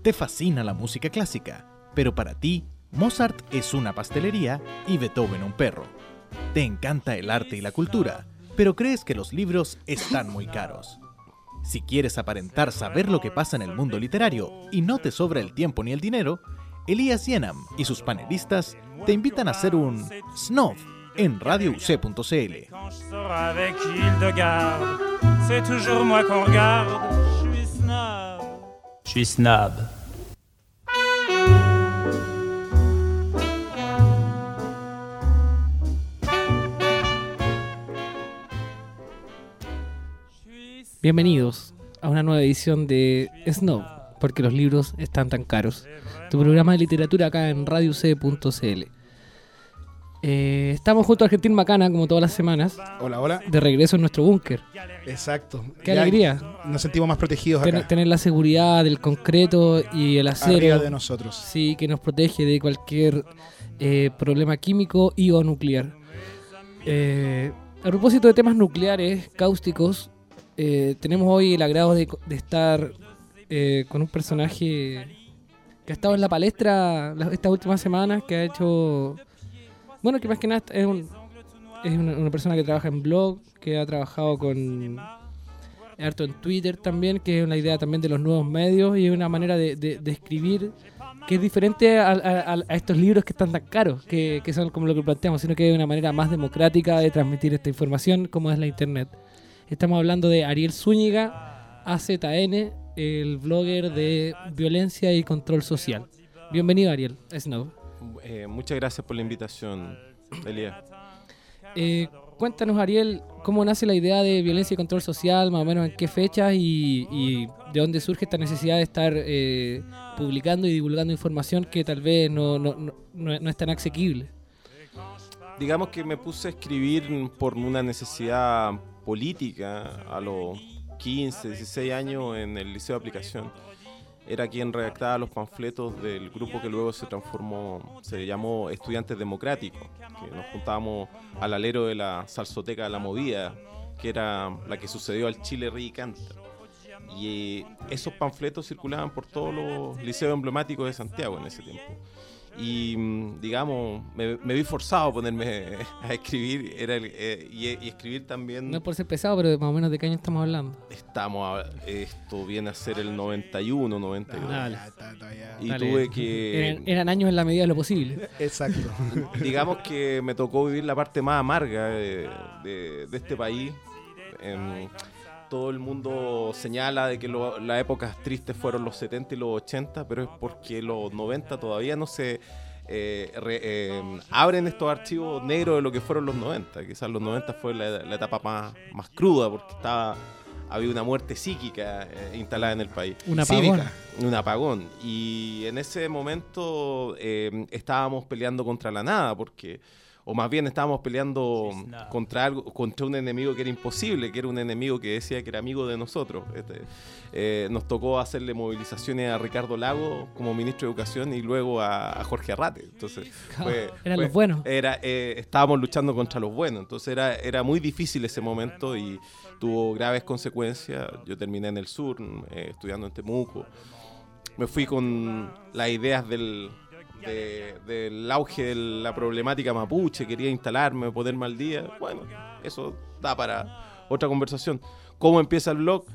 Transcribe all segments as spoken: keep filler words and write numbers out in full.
Te fascina la música clásica, pero para ti, Mozart es una pastelería y Beethoven un perro. Te encanta el arte y la cultura, pero crees que los libros están muy caros. Si quieres aparentar saber lo que pasa en el mundo literario y no te sobra el tiempo ni el dinero, Elías Yenam y sus panelistas te invitan a hacer un snob en radio u c punto c l. Je suis snob. Bienvenidos a una nueva edición de Snob, porque los libros están tan caros. Tu programa de literatura acá en radio u c punto c l. Eh, estamos junto a Argentín Macana, como todas las semanas. Hola, hola. De regreso en nuestro búnker. Exacto. Qué Ya alegría. Nos sentimos más protegidos Ten- acá. tener la seguridad del concreto y el acero. Arriba de nosotros. Sí, que nos protege de cualquier eh, problema químico y o nuclear. Eh, a propósito de temas nucleares, cáusticos, eh, tenemos hoy el agrado de, de estar eh, con un personaje que ha estado en la palestra las- estas últimas semanas, que ha hecho... Bueno, que más que nada es, un, es una, una persona que trabaja en blog, que ha trabajado con harto en Twitter también, que es una idea también de los nuevos medios y es una manera de, de, de escribir que es diferente a, a, a estos libros que están tan caros, que, que son como lo que planteamos, sino que es una manera más democrática de transmitir esta información como es la internet. Estamos hablando de Ariel Zúñiga, A Z N, el blogger de violencia y control social. Bienvenido, Ariel, a Snob. Eh, muchas gracias por la invitación, Elías. Eh, cuéntanos, Ariel, cómo nace la idea de violencia y control social, más o menos en qué fechas y, y de dónde surge esta necesidad de estar eh, publicando y divulgando información que tal vez no, no, no, no, no es tan asequible. Digamos que me puse a escribir por una necesidad política a los quince, dieciséis años en el Liceo de Aplicación. Era quien redactaba los panfletos del grupo que luego se transformó, se llamó Estudiantes Democráticos, que nos juntábamos al alero de la Salsoteca de la Movida, que era la que sucedió al Chile Ríe y Canta. Y eh, esos panfletos circulaban por todos los liceos emblemáticos de Santiago en ese tiempo. Y mm, digamos, me, me vi forzado a ponerme a escribir era el, eh, y, y escribir también. No es por ser pesado, pero más o menos de qué año estamos hablando. Estamos a- esto viene a ser el noventa y uno, noventa y dos. Dale. Ya, está, está, ya. Y Dale. tuve que, Eran, eran años en la medida de lo posible. Exacto. digamos que me tocó vivir la parte más amarga de, de- de este país. Em, todo el mundo señala de que lo- las épocas tristes fueron los setenta y los ochenta, pero es porque los noventa todavía no se eh, re- eh, abren estos archivos negros de lo que fueron los noventa. Quizás los noventa fue la, la etapa más, más cruda porque estaba había una muerte psíquica eh, instalada en el país. Un apagón. Cívica. Un apagón. Y en ese momento eh, estábamos peleando contra la nada, porque, o más bien estábamos peleando contra algo, contra un enemigo que era imposible, que era un enemigo que decía que era amigo de nosotros. Este, eh, nos tocó hacerle movilizaciones a Ricardo Lago como ministro de Educación y luego a, a Jorge Arrate. Entonces, fue- Eran fue- los buenos. Era, eh, estábamos luchando contra los buenos, entonces era, era muy difícil ese momento y tuvo graves consecuencias. Yo terminé en el sur, eh, estudiando en Temuco. Me fui con las ideas del, de- del auge de la problemática mapuche, quería instalarme, ponerme al día. Bueno, eso da para otra conversación. ¿Cómo empieza el blog?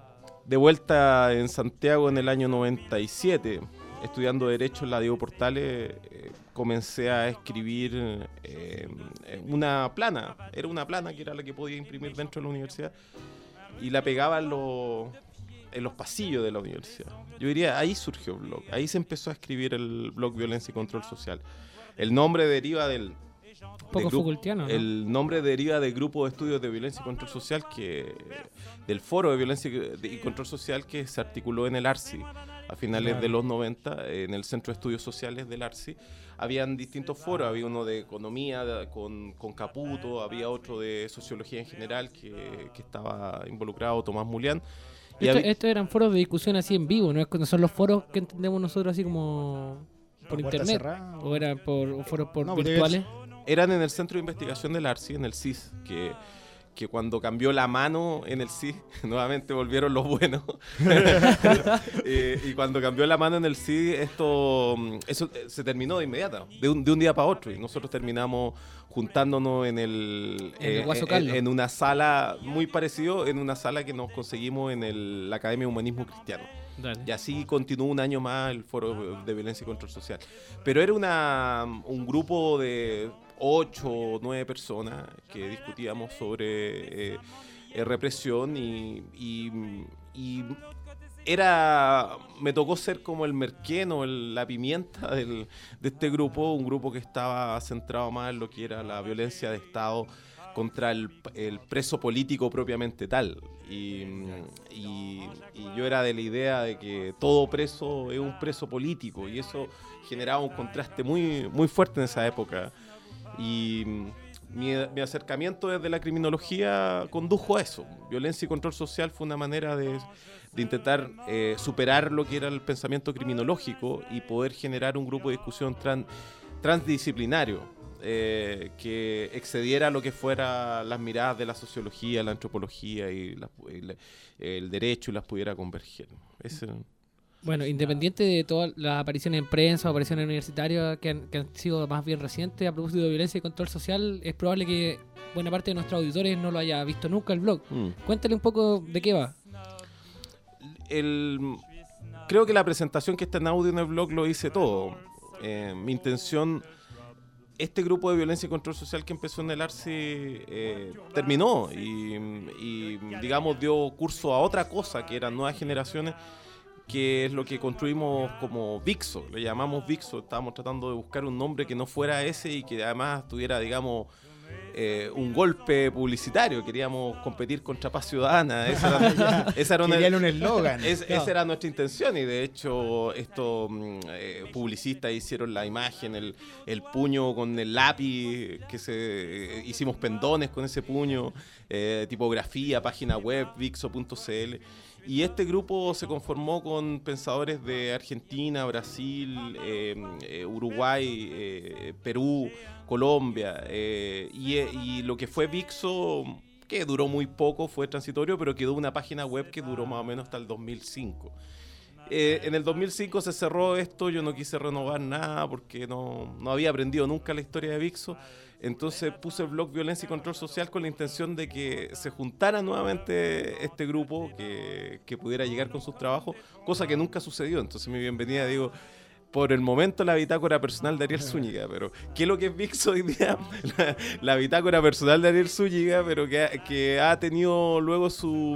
De vuelta en Santiago en el año noventa y siete, estudiando Derecho en la Diego Portales, eh, comencé a escribir eh, una plana. Era una plana que era la que podía imprimir dentro de la universidad y la pegaba en los, en los pasillos de la universidad. Yo diría, ahí surgió el blog, ahí se empezó a escribir el blog Violencia y Control Social. El nombre deriva del... Poco del grupo- Foucaultiano, ¿no? El nombre deriva del grupo de estudios de violencia y control social, que del foro de violencia y control social que se articuló en el ARCI a finales Claro. de los noventa, en el Centro de Estudios Sociales del ARCI. Habían distintos foros, había uno de economía de- con, con Caputo, había otro de sociología en general que, que estaba involucrado Tomás Mulián. Y Esto- había- Estos eran foros de discusión así en vivo, ¿no? Es cuando son los foros que entendemos nosotros así como por Puerta internet. cerrada. O eran por o foros por No, porque virtuales. eran en el Centro de Investigación del ARCI, en el C I S, que, que cuando cambió la mano en el C I D, nuevamente volvieron los buenos, eh, y cuando cambió la mano en el C I D, esto eso se terminó de inmediato, de un, de un día para otro, y nosotros terminamos juntándonos en el, En el eh, Guaso en, Carlos. en una sala muy parecido, en una sala que nos conseguimos en el, la Academia de Humanismo Cristiano. Dale. Y así continuó un año más el Foro de Violencia y Control Social. Pero era una, un grupo de ocho o nueve personas que discutíamos sobre eh, eh, represión y, y, y era, me tocó ser como el merqueno, el, la pimienta del, de este grupo, un grupo que estaba centrado más en lo que era la violencia de Estado contra el, el preso político propiamente tal. Y, y, y yo era de la idea de que todo preso es un preso político, y eso generaba un contraste muy, muy fuerte en esa época. Y mi, mi acercamiento desde la criminología condujo a eso. Violencia y control social fue una manera de, de intentar eh, superar lo que era el pensamiento criminológico y poder generar un grupo de discusión tran, transdisciplinario. Eh, que excediera lo que fuera las miradas de la sociología, la antropología y, la, y la, el derecho, y las pudiera converger. Ese... Bueno, independiente de todas las apariciones en prensa o apariciones universitarias que han, que han sido más bien recientes a propósito de violencia y control social, es probable que buena parte de nuestros auditores no lo haya visto nunca el blog. Mm. Cuéntale un poco de qué va. El, creo que la presentación que está en audio en el blog lo dice todo. Eh, mi intención... Este grupo de violencia y control social que empezó en el Arce eh, terminó y, y, digamos, dio curso a otra cosa que eran nuevas generaciones, que es lo que construimos como Vixo, le llamamos Vixo. Estábamos tratando de buscar un nombre que no fuera ese y que además tuviera, digamos, eh, un golpe publicitario. Queríamos competir contra Paz Ciudadana. Esa era, esa era Querían un eslogan. Es, esa era nuestra intención, y de hecho estos eh, publicistas hicieron la imagen, el, el puño con el lápiz, que se eh, hicimos pendones con ese puño, eh, tipografía, página web, vixo punto c l. Y este grupo se conformó con pensadores de Argentina, Brasil, eh, eh, Uruguay, eh, Perú, Colombia, eh, y, y lo que fue Vixo, que duró muy poco, fue transitorio, pero quedó una página web que duró más o menos hasta el dos mil cinco. Eh, en el dos mil cinco se cerró esto, yo no quise renovar nada porque no, no había aprendido nunca la historia de Vixo. Entonces puse el blog Violencia y Control Social con la intención de que se juntara nuevamente este grupo, que, que pudiera llegar con sus trabajos, cosa que nunca sucedió. Entonces mi bienvenida, digo, por el momento la bitácora personal de Ariel Zúñiga, pero ¿qué es lo que es Vixo hoy día? La, la bitácora personal de Ariel Zúñiga, pero que ha, que ha tenido luego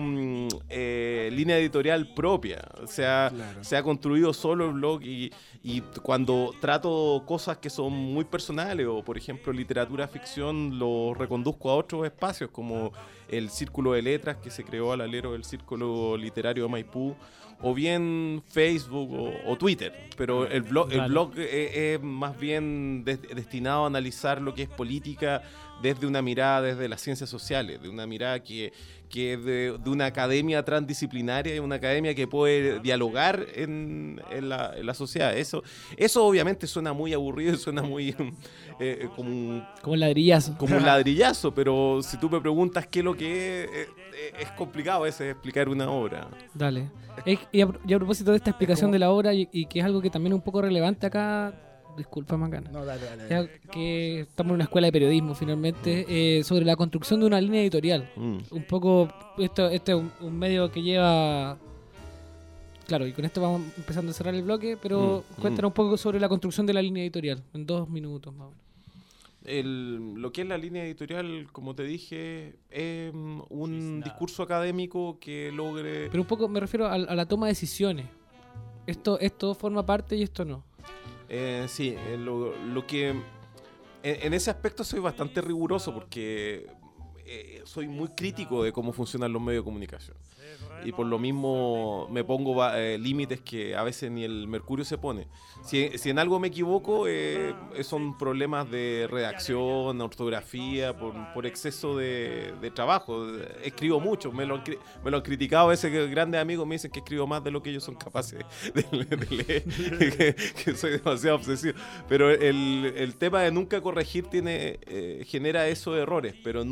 su eh, línea editorial propia. O sea, claro. Se ha construido solo el blog, y, y cuando trato cosas que son muy personales, o por ejemplo literatura, ficción, lo reconduzco a otros espacios, como el Círculo de Letras, que se creó al alero del Círculo Literario de Maipú, o bien Facebook o, o Twitter, pero el blog, el blog es, es más bien de, destinado a analizar lo que es política desde una mirada, desde las ciencias sociales, de una mirada que, que es de, de una academia transdisciplinaria, y una academia que puede dialogar en, en, la, en la sociedad. Eso, eso obviamente suena muy aburrido y suena muy eh, como, un, como un ladrillazo. Como un ladrillazo, pero si tú me preguntas qué es lo que es, es, es complicado a veces explicar una obra. Dale. Es, y, a, y a propósito de esta explicación de la obra, y, y que es algo que también es un poco relevante acá, disculpa Macana, no, dale, dale, dale. Ya que estamos en una escuela de periodismo finalmente, eh, sobre la construcción de una línea editorial. Mm. Un poco, esto, este es un, un medio que lleva, claro, y con esto vamos empezando a cerrar el bloque, pero mm. cuéntanos mm. un poco sobre la construcción de la línea editorial, en dos minutos más o menos. El, lo que es la línea editorial, como te dije, es un discurso académico que logre... Pero un poco me refiero a, a la toma de decisiones. Esto, esto forma parte y esto no. Eh, sí, eh, lo, lo que... En, en ese aspecto soy bastante riguroso, porque eh, soy muy crítico de cómo funcionan los medios de comunicación. Y por lo mismo me pongo eh, límites que a veces ni el Mercurio se pone. Si, si en algo me equivoco, eh, son problemas de redacción, ortografía, por, por exceso de, de trabajo. Escribo mucho, me lo, han, me lo han criticado a veces, que grandes amigos me dicen que escribo más de lo que ellos son capaces de, de, de leer, que, que soy demasiado obsesivo. Pero el, el tema de nunca corregir tiene eh, genera esos errores, pero nunca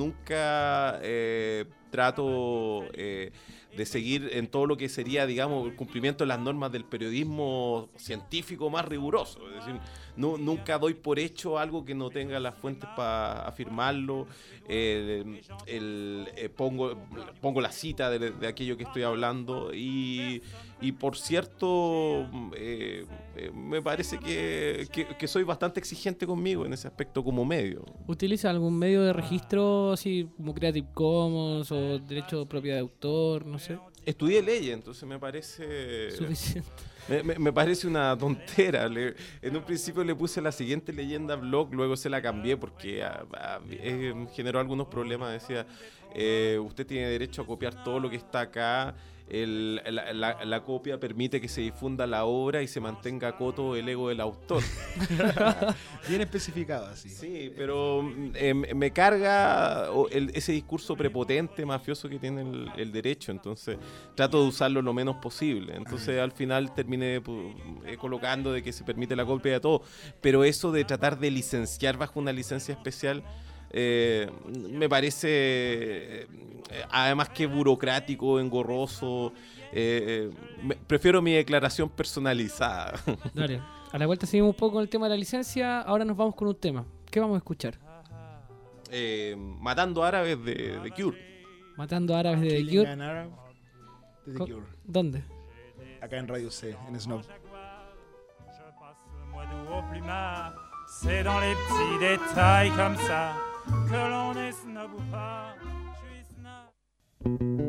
nunca eh, trato eh, de seguir en todo lo que sería, digamos, el cumplimiento de las normas del periodismo científico más riguroso. Es decir, no, nunca doy por hecho algo que no tenga las fuentes para afirmarlo. Eh, el, eh, pongo, pongo la cita de, de aquello que estoy hablando y, y por cierto, eh, eh, me parece que, que, que soy bastante exigente conmigo en ese aspecto como medio. ¿Utiliza algún medio de registro así como Creative Commons o derecho de propiedad de autor? No sé. Estudié leyes, entonces me parece... Suficiente. Me, me, me parece una tontera. Le, en un principio le puse la siguiente leyenda blog, luego se la cambié porque a, a, eh, generó algunos problemas. Decía, eh, usted tiene derecho a copiar todo lo que está acá. El, la, la, la copia permite que se difunda la obra y se mantenga a coto el ego del autor. Bien especificado así. Sí, pero eh, me carga el, ese discurso prepotente, mafioso que tiene el, el derecho, entonces trato de usarlo lo menos posible. Entonces al final terminé pues, eh, colocando de que se permite la copia de todo, pero eso de tratar de licenciar bajo una licencia especial Eh, me parece eh, además que burocrático, engorroso. eh, me, prefiero mi declaración personalizada. Dale, a la vuelta seguimos un poco con el tema de la licencia. Ahora nos vamos con un tema. ¿Qué vamos a escuchar? eh, Matando árabes de, de Cure. Matando árabes de The Killing Cure. an Arab de The Co- Cure. ¿Dónde? Acá en Radio C, en Snob. Je passe le mois d'août au plumard. C'est dans les petits détails comme ça que l'on est snob ou pas. Je suis snob.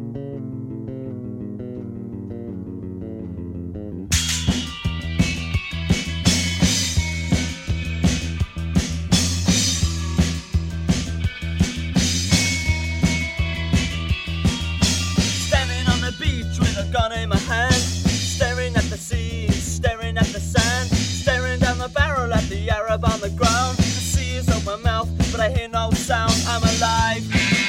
Standing on the beach with a gun in my hand, staring at the sea, staring at the sand, staring down the barrel at the Arab on the ground. The sea is open mouth, but I hear no sound. I'm alive.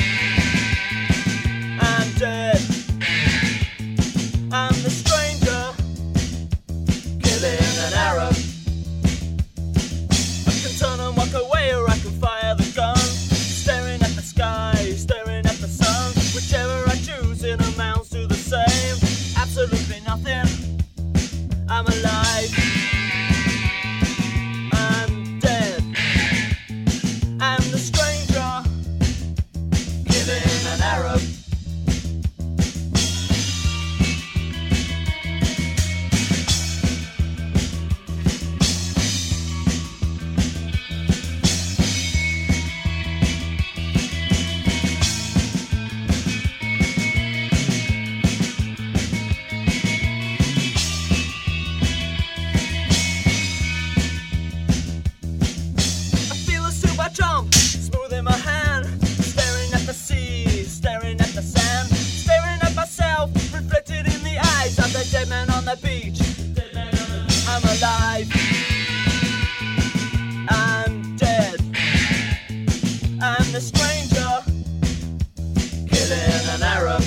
I'm dead. I'm the stranger killing an Arab. I can turn and walk away, or I can fire the gun. Staring at the sky, staring at the sun. Whichever I choose, it amounts to the same. Absolutely nothing. I'm alive. I'm dead. I'm the stranger killing an Arab. I feel a super jump, smooth in my hand, staring at the sea, staring at the sand, staring at myself, reflected in the eyes of the dead man on the beach. I'm alive. I'm dead. I'm the stranger killing an Arab.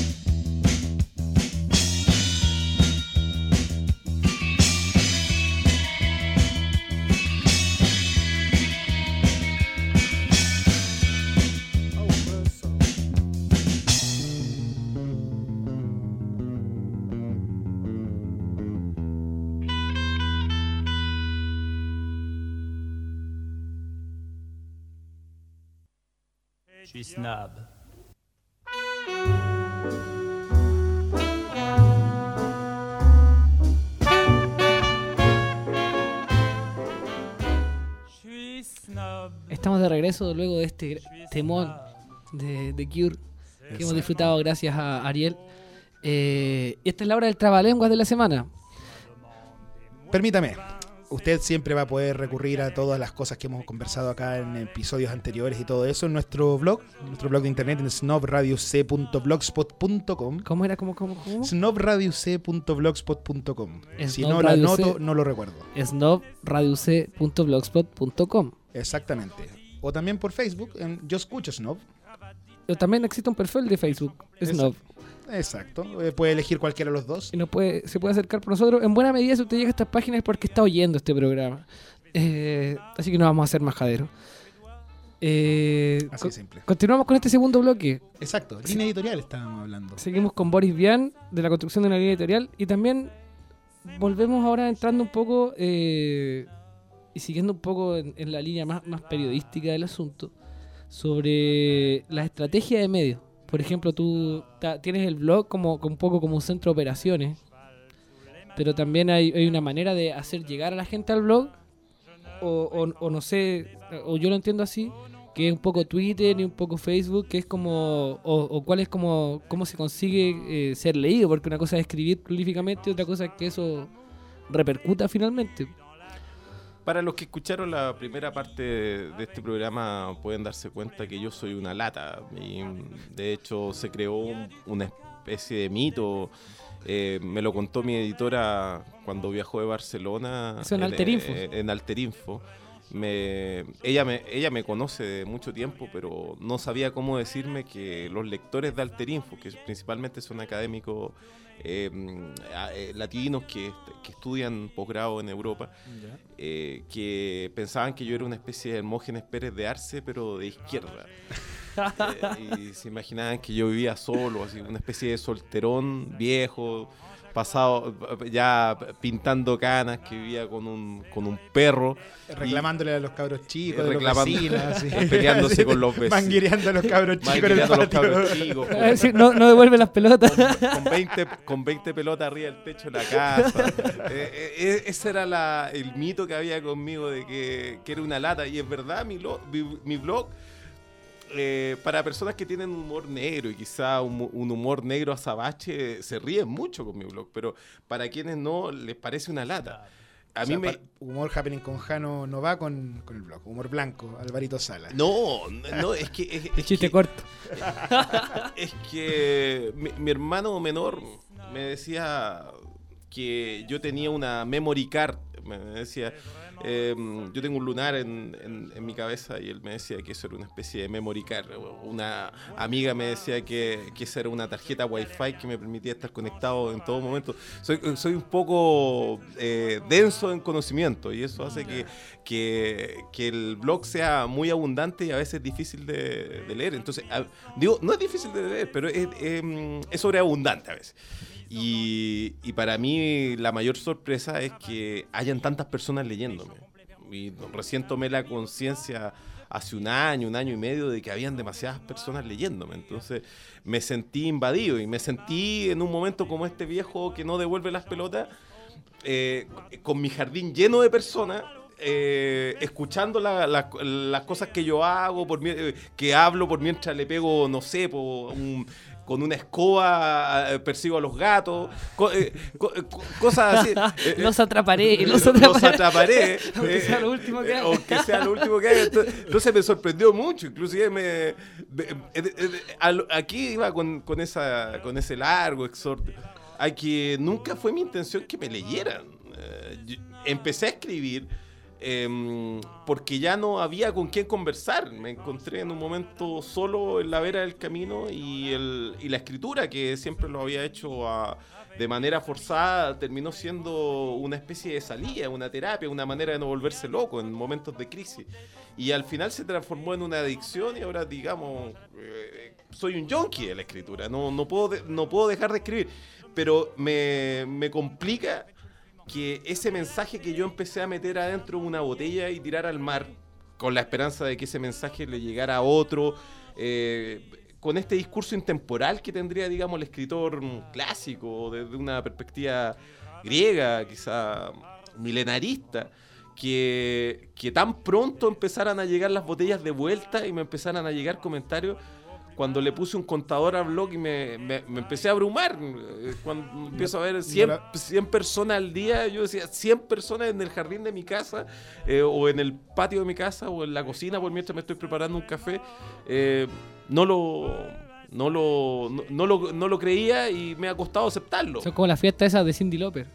Je suis snob. Je suis snob. Estamos de regreso luego de este gra- temón de The Cure que hemos disfrutado gracias a Ariel. Eh, y esta es la hora del trabalenguas de la semana. Permítame, usted siempre va a poder recurrir a todas las cosas que hemos conversado acá en episodios anteriores y todo eso en nuestro blog, nuestro blog de internet en snobradio c punto blogspot punto com. ¿Cómo era? ¿Cómo, cómo, cómo? snobradio c punto blogspot punto com. Si no la Snobradio anoto, C. no lo recuerdo. snobradio punto blogspot punto com. Exactamente. O también por Facebook, en Yo Escucho Snob. Pero también existe un perfil de Facebook, Snob. Exacto. Eh, puede elegir cualquiera de los dos. Y nos puede, se puede acercar por nosotros. En buena medida, si usted llega a estas páginas es porque está oyendo este programa. Eh, así que no vamos a hacer majadero. Eh, Así co- de simple. continuamos con este segundo bloque. Exacto, línea editorial estábamos hablando. Seguimos con Boris Vian de la construcción de una línea editorial y también volvemos ahora entrando un poco eh, y siguiendo un poco en, en la línea más, más periodística del asunto sobre la estrategia de medios. Por ejemplo, tú ta- tienes el blog como, como un poco como un centro de operaciones, pero también hay, hay una manera de hacer llegar a la gente al blog o, o, o no sé, o yo lo entiendo así, que es un poco Twitter y un poco Facebook, que es como, o, o cuál es como, cómo se consigue eh, ser leído, porque una cosa es escribir prolíficamente y otra cosa es que eso repercuta finalmente. Para los que escucharon la primera parte de este programa pueden darse cuenta que yo soy una lata y de hecho se creó un- una especie de mito. Eh, me lo contó mi editora cuando viajó de Barcelona. Eso en Alterinfo. eh, en Alterinfo. Me, ella, me, ella me conoce de mucho tiempo, pero no sabía cómo decirme que los lectores de Alterinfo, que principalmente son académicos eh, eh, latinos que, que estudian posgrado en Europa, eh, que pensaban que yo era una especie de Hermógenes Pérez de Arce, pero de izquierda. Eh, y se imaginaban que yo vivía solo, así una especie de solterón viejo, pasado ya pintando canas, que vivía con un, con un perro. Reclamándole a los cabros chicos, Eh, de los reclamando- vecinos, así. peleándose Así, con los vecinos. Manguereando a los cabros chicos en el Manguereando a los patio. cabros chicos, Es decir, no, no devuelve las pelotas. con veinte, con veinte pelotas arriba del techo de la casa. Eh, eh, ese era la, el mito que había conmigo de que, que era una lata. Y es verdad, mi, lo- mi, mi blog, eh, para personas que tienen un humor negro y quizá un, un humor negro azabache, se ríen mucho con mi blog. Pero para quienes no, les parece una lata. A O mí sea, me... pa- humor happening con Jano no va con, con el blog. Humor blanco, Alvarito Sala. No, no, es que... Es, El es chiste que- corto. Es que mi, mi hermano menor me decía que yo tenía una memory card. Me decía, eh, yo tengo un lunar en, en- en mi cabeza y él me decía que eso era una especie de memory card. Una amiga me decía que, que esa era una tarjeta wifi que me permitía estar conectado en todo momento. Soy, soy un poco eh, denso en conocimiento y eso hace que, que, que el blog sea muy abundante y a veces difícil de, de leer. Entonces, a- digo, no es difícil de leer, pero es, eh, es sobreabundante a veces. Y, y para mí la mayor sorpresa es que hayan tantas personas leyéndome. Y recién tomé la conciencia hace un año, un año y medio de que habían demasiadas personas leyéndome. Entonces me sentí invadido y me sentí en un momento como este viejo que no devuelve las pelotas, eh, con mi jardín lleno de personas. Eh, escuchando la- la- las cosas que yo hago, por mi- eh, que hablo por mientras le pego, no sé, por un, con una escoba eh, persigo a los gatos, co- eh, co- eh, co- cosas así. Eh, Los atraparé, eh, los los atraparé. atraparé, Aunque eh, sea lo último que eh, haga. aunque sea lo último que haga. Entonces, entonces me sorprendió mucho, inclusive me, me- eh, eh, al- aquí iba con, con, esa, con ese largo exhorto a que nunca fue mi intención que me leyeran. Eh, yo empecé a escribir em, porque ya no había con quién conversar. Me encontré en un momento solo en la vera del camino y, el, y la escritura, que siempre lo había hecho a- de manera forzada, terminó siendo una especie de salida, una terapia, una manera de no volverse loco en momentos de crisis. Y al final se transformó en una adicción y ahora, digamos, eh, soy un junkie de la escritura. No, no, puedo, de- no puedo dejar de escribir, pero me, me complica que ese mensaje que yo empecé a meter adentro de una botella y tirar al mar, con la esperanza de que ese mensaje le llegara a otro, eh, con este discurso intemporal que tendría, digamos, el escritor clásico, desde una perspectiva griega, quizá milenarista, que, que tan pronto empezaran a llegar las botellas de vuelta y me empezaran a llegar comentarios. Cuando le puse un contador al blog y me, me, me empecé a abrumar, eh, cuando empiezo a ver cien, no la- cien personas al día, yo decía, cien personas en el jardín de mi casa, eh, o en el patio de mi casa, o en la cocina, por mientras me estoy preparando un café, eh, no lo... No lo, no, no lo, no lo creía y me ha costado aceptarlo. Son como la fiesta esa de Cyndi Lauper.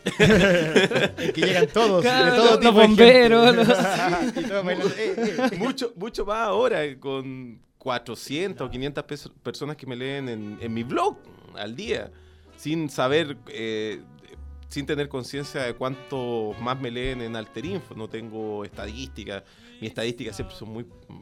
En que llegan todos, Claro, de todo los tipo de bomberos, gente. los- Y todos bailando, eh, eh. mucho, mucho más ahora, eh, con cuatrocientas o quinientas pes- personas que me leen en, en mi blog al día, sin saber, eh, sin tener conciencia de cuánto más me leen en Alterinfo. No tengo estadísticas, mis estadísticas siempre son muy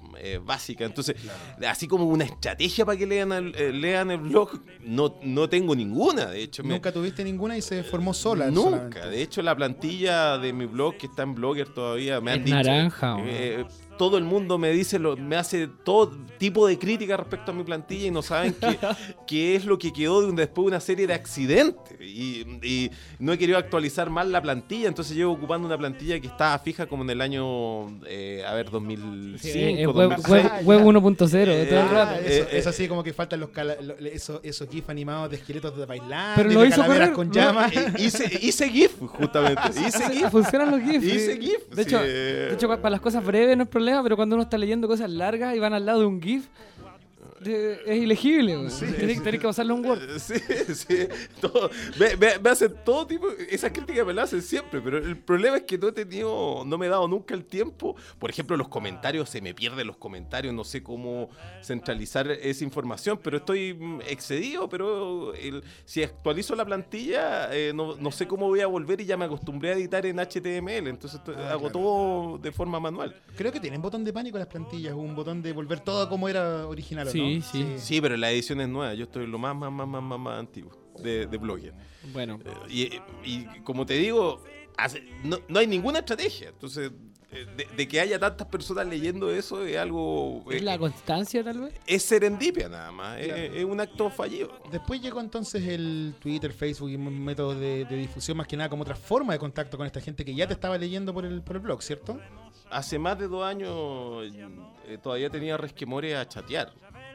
eh, básicas. Entonces, así como una estrategia para que lean el, eh, lean el blog, no, no tengo ninguna. De hecho, me- Nunca tuviste ninguna y se formó sola. Nunca. solamente. De hecho, la plantilla de mi blog, que está en Blogger todavía, me han Es dicho... naranja, eh, todo el mundo me dice, lo, me hace todo tipo de crítica respecto a mi plantilla y no saben qué, qué es lo que quedó de un, después de una serie de accidentes. Y, y no he querido actualizar más la plantilla, entonces llevo ocupando una plantilla que estaba fija como en el año, eh, a ver, dos mil cinco, Sí, es web, dos mil seis. web- web uno punto cero de todo el Eh, rato. Ah, eh, eso, eh, es así como que faltan los cala- lo- esos, esos gifs animados de esqueletos de Tailandia, Pero y lo de hizo calaveras correr, con ¿no? llamas. Eh, hice, hice GIF, justamente. Hice GIF. Funcionan los GIFs. Hice sí. GIF, De hecho, sí. de hecho, para las cosas breves no es problema, pero cuando uno está leyendo cosas largas y van al lado de un GIF, de- es ilegible. güey. tenés, tenés que pasarle un Word. Sí, sí. Todo, me, me- me hacen todo tipo. Esas críticas me las hacen siempre, pero el problema es que no he tenido. No me he dado nunca el tiempo. Por ejemplo, los comentarios, se me pierden los comentarios. No sé cómo centralizar esa información, pero estoy mm, excedido. Pero el- si actualizo la plantilla, eh, no, no sé cómo voy a volver y ya me acostumbré a editar en H T M L. Entonces to- Ah, hago claro. todo de forma manual. Creo que tienen botón de pánico las plantillas, un botón de volver todo como era original, ¿o Sí, no? sí. Sí, pero la edición es nueva. Yo estoy lo más, más, más, más, más, más antiguo de, de Blogger. Bueno, Eh, Y, y como te digo, hace- no, no hay ninguna estrategia. Entonces, eh, de, de que haya tantas personas leyendo eso es algo. ¿es eh, la constancia tal vez? es serendipia nada más. es- Claro. Es, un acto fallido. Después llegó entonces el Twitter, Facebook y métodos de, de difusión, más que nada como otra forma de contacto con esta gente que ya te estaba leyendo por el, por el blog, ¿cierto? Hace más de dos años eh, todavía tenía resquemores a chatear.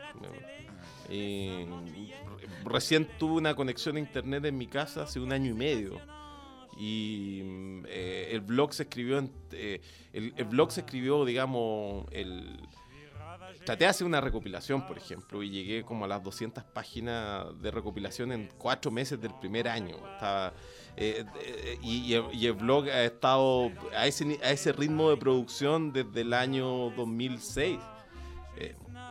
Y recién tuve una conexión a internet en mi casa hace un año y medio. Y mm, eh, el blog se escribió, en, eh, el, el blog se escribió, digamos, el, traté de hacer una recopilación, por ejemplo, y llegué como a las doscientas páginas de recopilación en cuatro meses del primer año. Estaba, eh, eh, y, y el, y el blog ha estado a ese, ni- a ese ritmo de producción desde el año dos mil seis. Eh,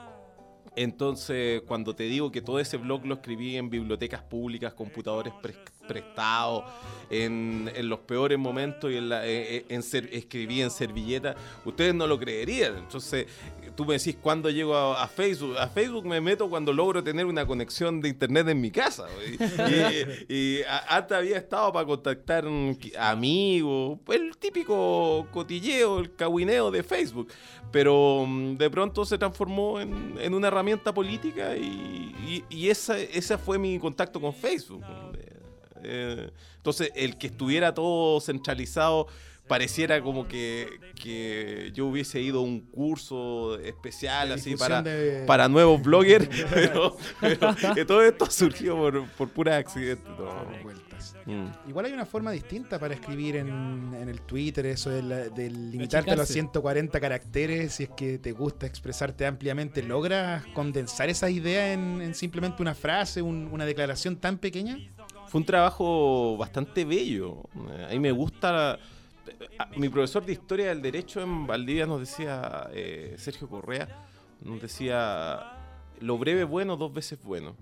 Entonces, cuando te digo que todo ese blog lo escribí en bibliotecas públicas, computadores pre- prestados, en, en los peores momentos y en la, eh, en ser- escribí en servilleta, ustedes no lo creerían. Entonces, tú me decís, ¿cuándo llego a, a Facebook? A Facebook me meto cuando logro tener una conexión de internet en mi casa. Y, y- y a- antes había estado para contactar mm, amigos, el típico cotilleo, el cahuineo de Facebook. Pero mm, de pronto se transformó en, en una herramienta política y, y- y esa, esa fue mi contacto con Facebook. Eh, entonces, el que estuviera todo centralizado pareciera como que, que yo hubiese ido a un curso especial De así difusión para, de- para nuevos bloggers, pero, pero que todo esto surgió por, por pura accidente. No. Vueltas. Mm. Igual hay una forma distinta para escribir en, en el Twitter, eso de, la- de limitarte a los Achicarse. ciento cuarenta caracteres, si es que te gusta expresarte ampliamente, ¿logras condensar esas ideas en, en simplemente una frase, un- una declaración tan pequeña? Fue un trabajo bastante bello. Eh, A mí me gusta. a- Mi profesor de Historia del Derecho en Valdivia nos decía, eh, Sergio Correa, nos decía, lo breve es bueno, dos veces bueno.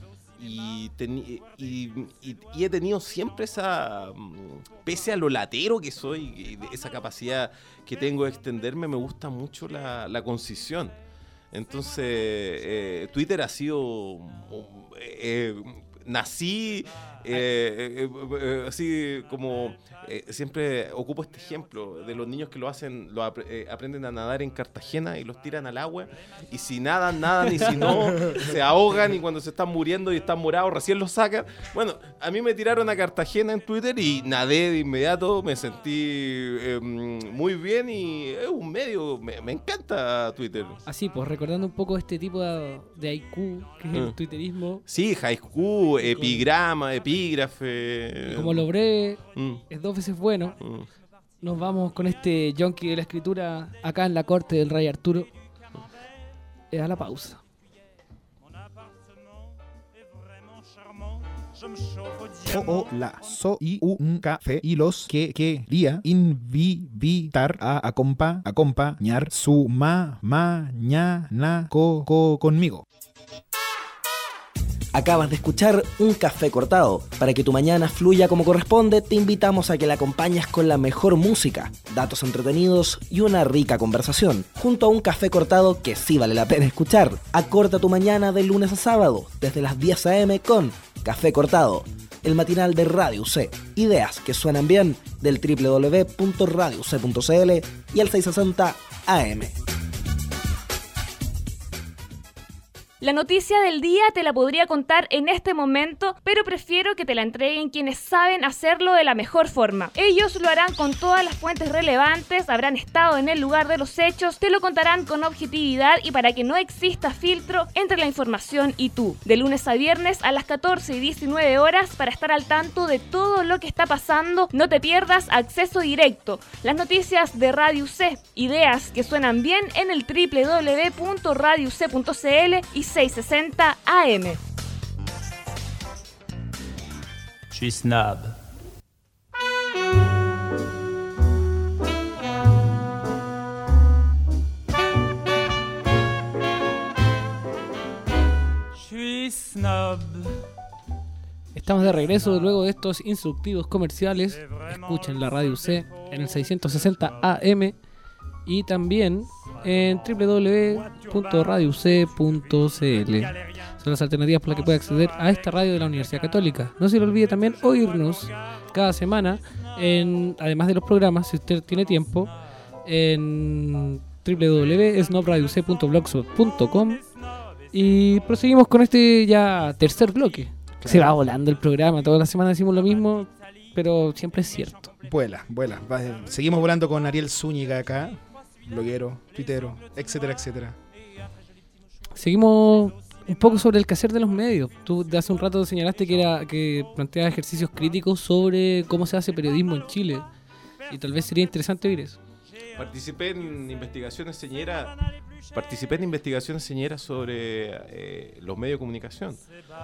Y, teni- y, y- y he tenido siempre esa, mm, pese a lo latero que soy, y de esa capacidad que tengo de extenderme, me gusta mucho la, la concisión. Entonces, eh, Twitter ha sido, um, eh, nací eh, eh, eh, así como, eh, siempre ocupo este ejemplo de los niños que lo hacen, lo ap- eh, aprenden a nadar en Cartagena y los tiran al agua, y si nadan, nadan, y si no, se ahogan, y cuando se están muriendo y están morados, recién los sacan. Bueno, a mí me tiraron a Cartagena en Twitter y nadé de inmediato, me sentí eh, muy bien, y es un medio, me, me encanta Twitter. Así, pues recordando un poco este tipo de, de haiku, que es el Mm. twitterismo, Sí, haiku, epigrama, epígrafe. y como lo breve Mm, es dos veces bueno, mm. nos vamos con este junkie de la escritura acá en la corte del Rey Arturo. Eh, a la pausa. Mon appartement est vraiment charmant. Je me chauffe au diamant. O, o, la, so, y, un, café, y los que quería invitar a acompa, acompañar su ma, mañana co, co, conmigo. Acabas de escuchar Un Café Cortado. Para que tu mañana fluya como corresponde, te invitamos a que la acompañes con la mejor música, datos entretenidos y una rica conversación, junto a un café cortado que sí vale la pena escuchar. Acorta tu mañana de lunes a sábado, desde las diez a eme con Café Cortado, el matinal de Radio U C. Ideas que suenan bien, del doble u doble u doble u punto radio u c punto c l y al seiscientos sesenta A M. La noticia del día te la podría contar en este momento, pero prefiero que te la entreguen quienes saben hacerlo de la mejor forma. Ellos lo harán con todas las fuentes relevantes, habrán estado en el lugar de los hechos, te lo contarán con objetividad y para que no exista filtro entre la información y tú. De lunes a viernes a las catorce y diecinueve horas para estar al tanto de todo lo que está pasando, no te pierdas Acceso Directo, las noticias de Radio U C, ideas que suenan bien en el doble u doble u doble u punto radio u c punto c l y seiscientos sesenta A M. Je suis snob. Je suis snob. Estamos de regreso luego de estos instructivos comerciales. Escuchen la Radio U C en el seiscientos sesenta A M y también en doble u doble u doble u punto radio u c punto c l. Son las alternativas por las que puede acceder a esta radio de la Universidad Católica. No se le olvide también oírnos cada semana, en, además de los programas, si usted tiene tiempo, en doble u doble u doble u punto snob radio u c punto blogspot punto com. Y proseguimos con este ya tercer bloque. Se va volando el programa, toda la semana decimos lo mismo, pero siempre es cierto. Vuela, vuela. Va, seguimos volando con Ariel Zúñiga acá, bloguero, tuitero, etcétera, etcétera. Seguimos un poco sobre el quehacer de los medios. Tú de hace un rato señalaste que era que planteaba ejercicios críticos sobre cómo se hace periodismo en Chile. Y tal vez sería interesante oír eso. Participé en investigaciones señeras, participé en investigaciones señeras sobre eh, los medios de comunicación.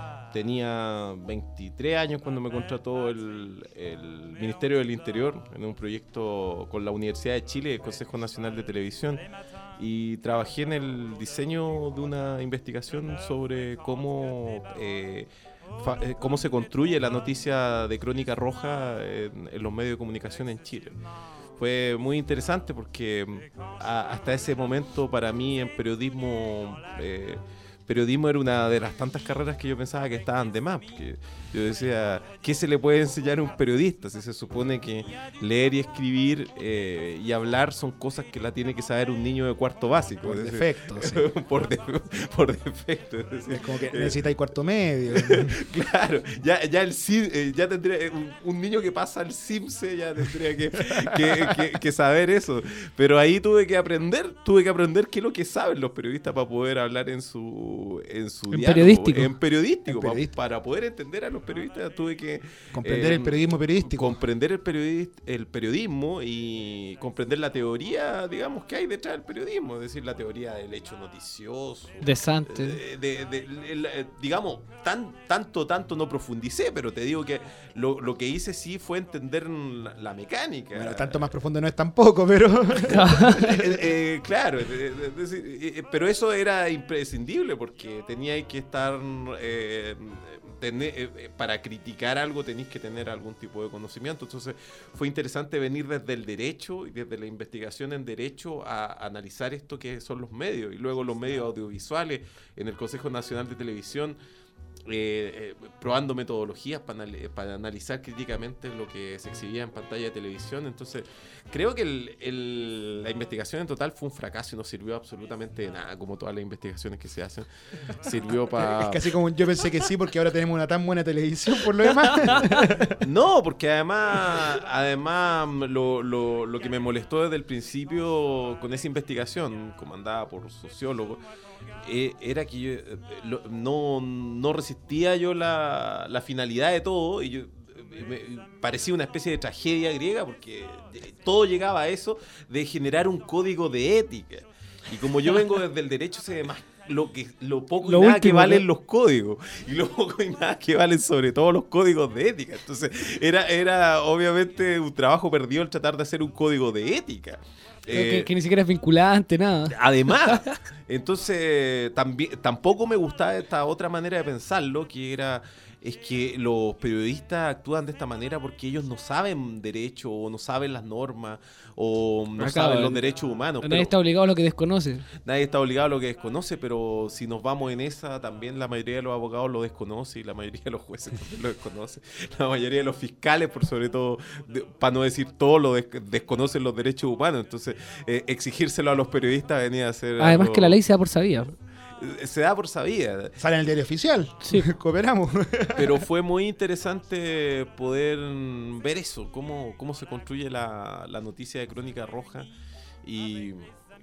Tenía veintitrés años cuando me contrató el, el Ministerio del Interior en un proyecto con la Universidad de Chile, el Consejo Nacional de Televisión, y trabajé en el diseño de una investigación sobre cómo eh, fa, eh, cómo se construye la noticia de Crónica Roja en, en los medios de comunicación en Chile. Fue muy interesante porque a, hasta ese momento para mí en periodismo eh, periodismo era una de las tantas carreras que yo pensaba que estaban de más, porque yo decía, ¿qué se le puede enseñar a un periodista? Si se supone que leer y escribir eh, y hablar son cosas que la tiene que saber un niño de cuarto básico. Por es decir, defecto, sí. por, de, por defecto. Es, decir, es como que eh, necesitáis cuarto medio. Claro, ya, ya el eh, ya tendría un, un niño que pasa al CIMSE ya tendría que, que, que, que saber eso. Pero ahí tuve que aprender, tuve que aprender qué es lo que saben los periodistas para poder hablar en su en su en diálogo, periodístico. en periodístico, En periodístico. Pa, para poder entender a los periodistas tuve que Comprender eh, el periodismo periodístico. comprender el, periodis, el periodismo y comprender la teoría, digamos, que hay detrás del periodismo, es decir, la teoría del hecho noticioso. Desante. De, de, de, de, de, digamos, tan, tanto, tanto no profundicé, pero te digo que lo, lo que hice sí fue entender la, la mecánica. Bueno, tanto más profundo no es tampoco, pero... eh, eh, claro, eh, eh, eh, pero eso era imprescindible porque teníais que estar... Eh, tener, eh, para criticar algo tenéis que tener algún tipo de conocimiento. Entonces fue interesante venir desde el derecho y desde la investigación en derecho a analizar esto que son los medios y luego los medios audiovisuales en el Consejo Nacional de Televisión. Eh, eh, probando metodologías para, para analizar críticamente lo que se exhibía en pantalla de televisión. Entonces creo que el, el, la investigación en total fue un fracaso y no sirvió absolutamente de nada, como todas las investigaciones que se hacen. Sirvió para... Es casi como yo pensé que sí, porque ahora tenemos una tan buena televisión por lo demás. No, porque además además lo, lo, lo que me molestó desde el principio con esa investigación comandada por sociólogos eh, era que yo eh, lo, no, no resistía yo la, la finalidad de todo y yo me parecía una especie de tragedia griega porque todo llegaba a eso de generar un código de ética. Y como yo vengo desde el derecho, se me, lo que lo poco Lo y nada último, que valen ¿no? los códigos y lo poco y nada que valen sobre todo los códigos de ética. Entonces era era obviamente un trabajo perdido el tratar de hacer un código de ética. Creo Eh, que, que ni siquiera es vinculante, nada. Además, entonces también tampoco me gustaba esta otra manera de pensarlo, que era es que los periodistas actúan de esta manera porque ellos no saben derecho o no saben las normas o no Acá, saben los en- derechos humanos. Nadie pero está obligado a lo que desconoce. nadie está obligado a lo que desconoce, pero si nos vamos en esa, también la mayoría de los abogados lo desconoce y la mayoría de los jueces también lo desconoce. La mayoría de los fiscales, por sobre todo, de- para no decir todo, lo des- desconocen los derechos humanos. Entonces, eh, exigírselo a los periodistas venía a ser Además algo- que la ley se da por sabida. eh, se da por sabida. Sale en el diario oficial. Sí. Cooperamos. Pero fue muy interesante poder mm, ver eso, cómo, cómo se construye la, la noticia de Crónica Roja. Y,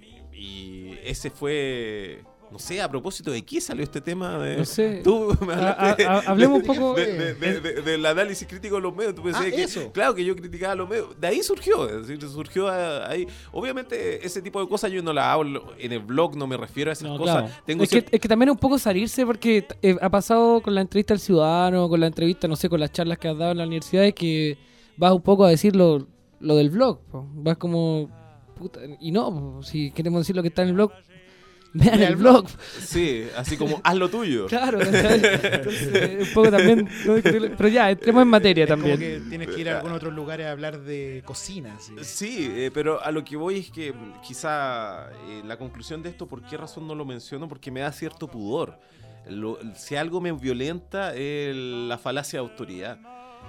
y ese fue, no sé, a propósito de qué salió este tema. De, No sé. Tú me hablaste A- a- a- hablemos un de- poco- de- de- de- de- del análisis crítico de los medios. Tú pensabas Ah, que, eso. claro, que yo criticaba a los medios. De ahí surgió, es decir, surgió a- ahí. Obviamente, ese tipo de cosas yo no las hablo en el blog, no me refiero a esas No, cosas. claro. Tengo es, que, cier- es que también es un poco salirse porque eh, ha pasado con la entrevista al ciudadano, con la entrevista, no sé, con las charlas que has dado en la universidad, es que vas un poco a decir lo, lo del blog. Po. Vas como... puta, y no, po, si queremos decir lo que está en el blog, vean Lea el el blog. Sí, así como haz lo tuyo. Claro, ¿cachai? Entonces, un poco también... no discutirle- pero ya, entremos en materia Es también. como que tienes que ir a algún otro lugar a hablar de cocina. ¿sí? Sí, eh, pero a lo que voy es que mm, quizá eh, la conclusión de esto, ¿por qué razón no lo menciono? Porque me da cierto pudor. Lo- si algo me violenta es la falacia de autoridad.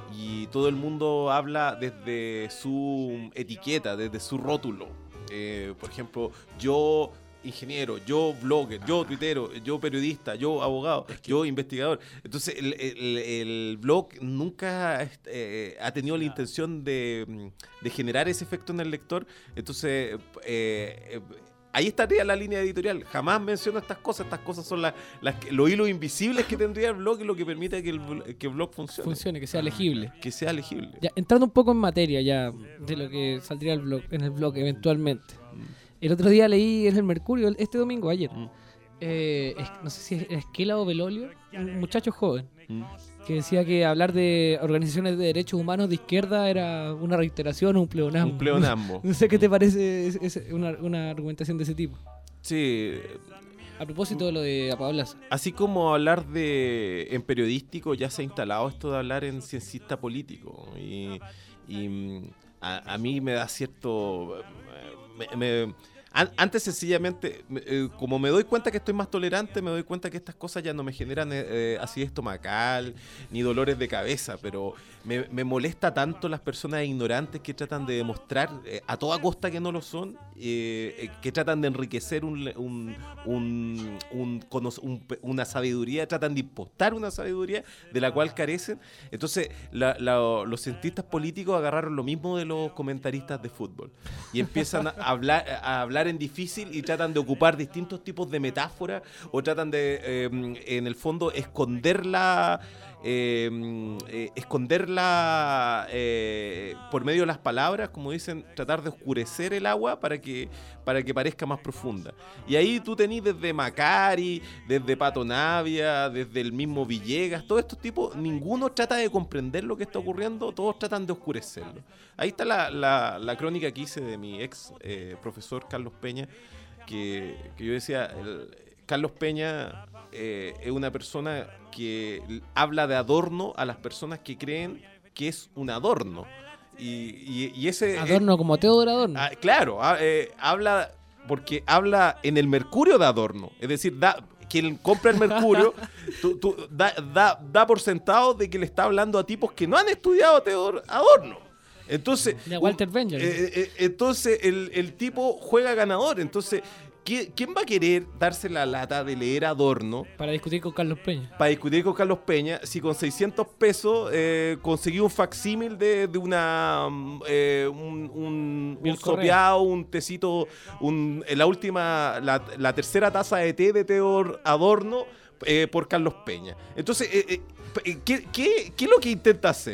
Y todo el mundo habla desde su etiqueta, desde su rótulo. Eh, por ejemplo, yo ingeniero, yo blogger, yo tuitero, yo periodista, yo abogado, yo investigador. Entonces, el, el- el blog nunca eh, ha tenido la intención de, de generar ese efecto en el lector. Entonces, eh, eh, ahí estaría la línea editorial. Jamás menciono estas cosas. Estas cosas son las, las que- los hilos invisibles que tendría el blog y lo que permite que el, bl- que el blog funcione. Funcione, que sea legible. Que sea legible. Ya, entrando un poco en materia ya de lo que saldría el blog, en el blog eventualmente. El otro día leí en el Mercurio, este domingo, ayer, Mm. eh, es- no sé si es Esquela o Belolio, un muchacho joven, Mm. que decía que hablar de organizaciones de derechos humanos de izquierda era una reiteración o un pleonasmo. Un pleonasmo. No sé qué te parece es- es una, una argumentación de ese tipo. Sí. A propósito de lo de Apablas. Así como hablar de en periodístico, ya se ha instalado esto de hablar en ciencista político. Y, y, mm, a, a mí me da cierto... me- me- an- antes sencillamente, me- eh, como me doy cuenta que estoy más tolerante, me doy cuenta que estas cosas ya no me generan eh, eh, acidez estomacal ni dolores de cabeza, pero me, me molesta tanto las personas ignorantes que tratan de demostrar eh, a toda costa que no lo son, eh, eh, que tratan de enriquecer un, le- un, un- un cono- un pe- una sabiduría, tratan de impostar una sabiduría de la cual carecen. Entonces, la- la- los cientistas políticos agarraron lo mismo de los comentaristas de fútbol y empiezan a hablar, a hablar en difícil y tratan de ocupar distintos tipos de metáforas o tratan de, eh, en el fondo, esconderla. Eh, eh, esconderla eh, por medio de las palabras, como dicen, tratar de oscurecer el agua para que, para que parezca más profunda. Y ahí tú tenés desde Macari, desde Pato Navia, desde el mismo Villegas, todos estos tipos, ninguno trata de comprender lo que está ocurriendo, todos tratan de oscurecerlo. Ahí está la, la, la crónica que hice de mi ex eh, profesor Carlos Peña, que, que yo decía, el, Carlos Peña eh, es una persona que l- habla de adorno a las personas que creen que es un adorno. Y, y, y ese... Adorno como Teodoro Adorno. Ah, claro, ah, eh, habla porque habla en el Mercurio de adorno. Es decir, da, quien compra el Mercurio tú- tú- da, da, da por sentado de que le está hablando a tipos que no han estudiado a Teodoro Adorno. Entonces, De Walter un- Benjamin. eh, eh, entonces el, el tipo juega ganador. Entonces, ¿qui- ¿quién va a querer darse la lata de leer Adorno Para discutir con Carlos Peña. para discutir con Carlos Peña si con seiscientos pesos eh, conseguí un facsímil de, de una mm, eh, un, un, Bien un Correa. sopeado, un tecito, un, la última, la, la tercera taza de té de Teodoro Adorno eh, por Carlos Peña? Entonces, eh, eh, ¿qué, qué, qué es lo que intenta hacer?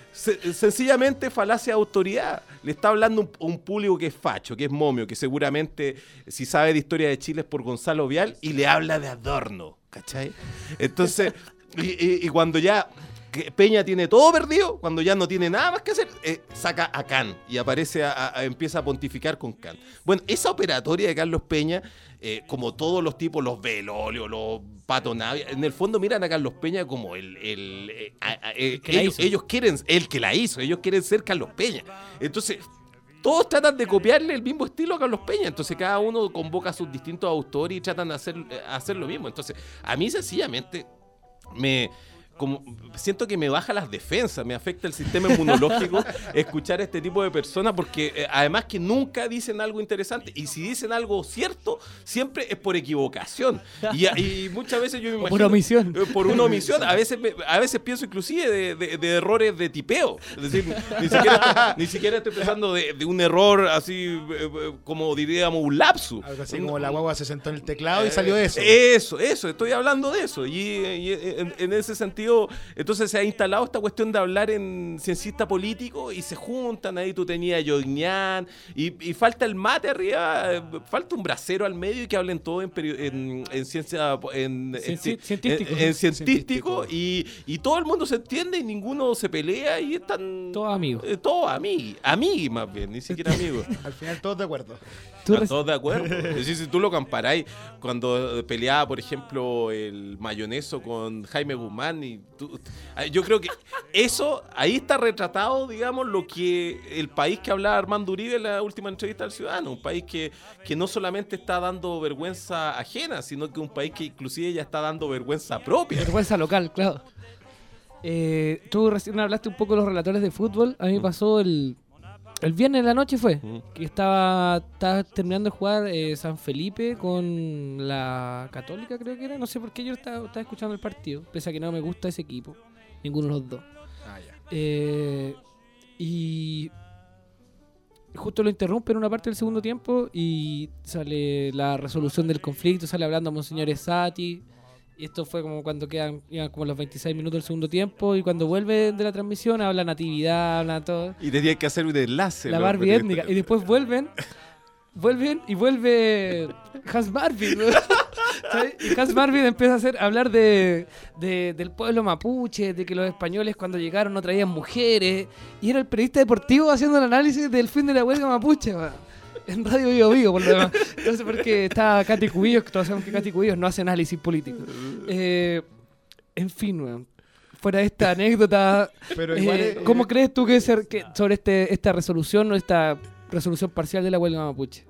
se- sencillamente falacia de autoridad. Le está hablando un, un público que es facho, que es momio, que seguramente si sabe de historia de Chile es por Gonzalo Vial y le habla de Adorno, ¿cachai? Entonces, y, y- y cuando ya que Peña tiene todo perdido, cuando ya no tiene nada más que hacer, eh, saca a Kant y aparece a, a- a- empieza a pontificar con Kant. Bueno, esa operatoria de Carlos Peña, eh, como todos los tipos, los Belolio, los Pato Navia, en el fondo miran a Carlos Peña como el, el, eh, a- a- eh, que la ellos, hizo. ellos quieren, el que la hizo, ellos quieren ser Carlos Peña. Entonces, todos tratan de copiarle el mismo estilo a Carlos Peña. Entonces, cada uno convoca a sus distintos autores y tratan de hacer, eh, hacer lo mismo. Entonces, a mí sencillamente me... Como, siento que me baja las defensas, me afecta el sistema inmunológico escuchar a este tipo de personas porque eh, además que nunca dicen algo interesante y si dicen algo cierto, siempre es por equivocación y, y muchas veces yo me O imagino... por omisión. eh, Por una omisión, a veces, me- a veces pienso inclusive de, de- de errores de tipeo, es decir, ni siquiera estoy, ni siquiera estoy pensando de, de un error así eh, eh, como diríamos un lapsus. Algo así Un- como la guagua se sentó en el teclado y salió eso. Eso, eso, estoy hablando de eso. Y, y en, en ese sentido, entonces se ha instalado esta cuestión de hablar en ciencista político y se juntan ahí, tú tenías a Joignan y, y falta el mate arriba, eh, falta un bracero al medio y que hablen todo en, perio- en, en ciencia, en, en, Cienci- ci- cientístico. en- en cientístico Cientístico. y, y todo el mundo se entiende y ninguno se pelea y están Todos amigos. eh, todos amigos, amigos más bien, ni siquiera amigos. Al final todos de acuerdo. Tú ¿Están res- todos de acuerdo? Es decir, si tú lo comparáis cuando peleaba, por ejemplo, el Mayoneso con Jaime Guzmán, y tú- yo creo que eso, ahí está retratado, digamos, lo que el país que hablaba Armando Uribe en la última entrevista al Ciudadano, un país que, que no solamente está dando vergüenza ajena, sino que un país que inclusive ya está dando vergüenza propia. Vergüenza local, claro. Eh, tú recién hablaste un poco de los relatores de fútbol. A mí me pasó el, el viernes en la noche fue. Mm. Que estaba, estaba terminando de jugar eh, San Felipe con la Católica, creo que era. No sé por qué yo estaba, estaba escuchando el partido. Pese a que no me gusta ese equipo. Ninguno de los dos. Ah, ya. Eh, y justo lo interrumpe en una parte del segundo tiempo y sale la resolución del conflicto, sale hablando Monseñor Esati. Y esto fue como cuando quedan, iban como los veintiséis minutos del segundo tiempo y cuando vuelven de la transmisión habla Natividad, habla todo. Y tenía que hacer un enlace. La ¿no? Barbie Pero- étnica. Y después vuelven, vuelven y vuelve Hans Marvin. ¿no? ¿Sabes? Y Hans Marvin empieza a hacer, a hablar de, de- del pueblo mapuche, de que los españoles cuando llegaron no traían mujeres. Y era el periodista deportivo haciendo el análisis del fin de la huelga mapuche. Va. En Radio Vivo Vivo, por lo demás. No sé por qué está Katy Cubillos, que todos sabemos que Katy Cubillos no hace análisis político. Eh, en fin, weón. Fuera de esta anécdota, Pero eh, igual es- ¿cómo crees tú que, ser, que sobre este, esta resolución o esta resolución parcial de la huelga mapuche?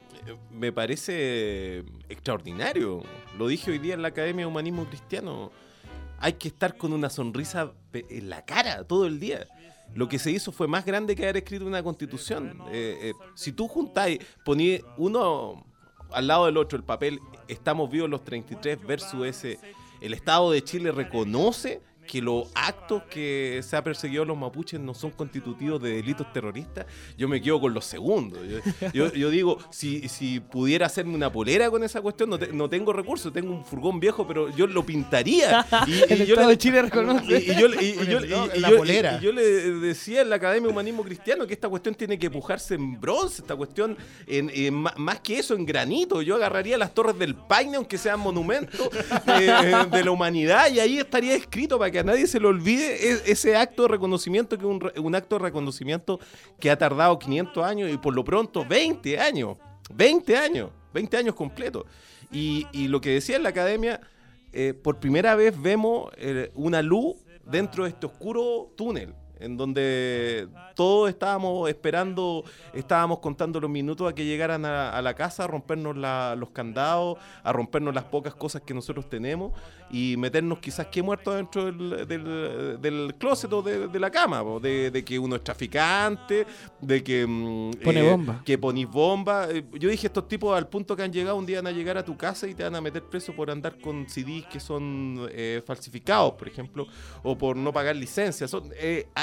Me parece extraordinario. Lo dije hoy día en la Academia de Humanismo Cristiano. Hay que estar con una sonrisa pe- en la cara todo el día. Lo que se hizo fue más grande que haber escrito una constitución. Eh, eh, si tú juntáis, poní uno al lado del otro el papel, estamos vivos los treinta y tres versus ese, el Estado de Chile reconoce que los actos que se ha perseguido a los mapuches no son constitutivos de delitos terroristas, yo me quedo con los segundos. Yo, yo, yo digo, si, si pudiera hacerme una polera con esa cuestión, no, te- no tengo recursos, tengo un furgón viejo, pero yo lo pintaría. Y, y El yo Estado le- de Chile reconoce. Y, y yo, y- y yo- y- No, y la yo- polera. y- y yo le decía en la Academia de Humanismo Cristiano que esta cuestión tiene que pujarse en bronce, esta cuestión, en, en ma- más que eso, en granito. Yo agarraría las torres del Paine, aunque sean monumentos eh, de la humanidad, y ahí estaría escrito para que a nadie se le olvide e- ese acto de reconocimiento, que es un, re- un acto de reconocimiento que ha tardado quinientos años y por lo pronto veinte años. veinte años, veinte años completos. Y, y lo que decía en la Academia, eh, por primera vez vemos eh, una luz dentro de este oscuro túnel, en donde todos estábamos esperando, estábamos contando los minutos a que llegaran a, a la casa, a rompernos la- los candados, a rompernos las pocas cosas que nosotros tenemos y meternos quizás que muertos dentro del, del, del closet o de, de la cama, po, de, de que uno es traficante, de que... mm, Pone bomba. Que ponís bomba. Eh, Yo dije, estos tipos al punto que han llegado, un día van a llegar a tu casa y te van a meter preso por andar con C Ds que son eh, falsificados, por ejemplo, o por no pagar licencias. Son, eh, a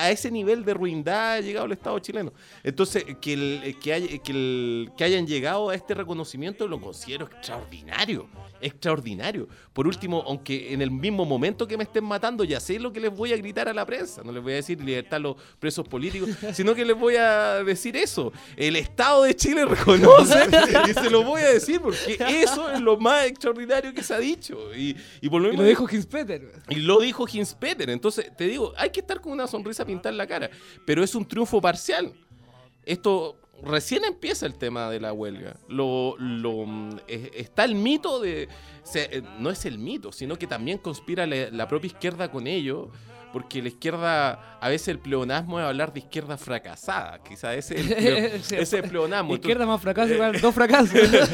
a ese nivel de ruindad ha llegado el Estado chileno. Entonces, que, el, que, hay, que, el, que hayan llegado a este reconocimiento lo considero extraordinario. Extraordinario. Por último, aunque en el mismo momento que me estén matando, ya sé lo que les voy a gritar a la prensa. No les voy a decir libertad a los presos políticos, sino que les voy a decir eso. El Estado de Chile reconoce y se lo voy a decir porque eso es lo más extraordinario que se ha dicho. Y, y, por lo, y lo dijo Hinspeter. Y lo dijo Hinspeter. Entonces, te digo, hay que estar con una sonrisa pintada en la cara. Pero es un triunfo parcial. Esto... Recién empieza el tema de la huelga. Lo, lo, eh, está el mito de... Se, eh, no es el mito, sino que también conspira la, la propia izquierda con ello, porque la izquierda, a veces el pleonasmo es hablar de izquierda fracasada. Quizás ese es el, pleo, ese es el pleonasmo. Izquierda más fracaso igual, dos fracasos.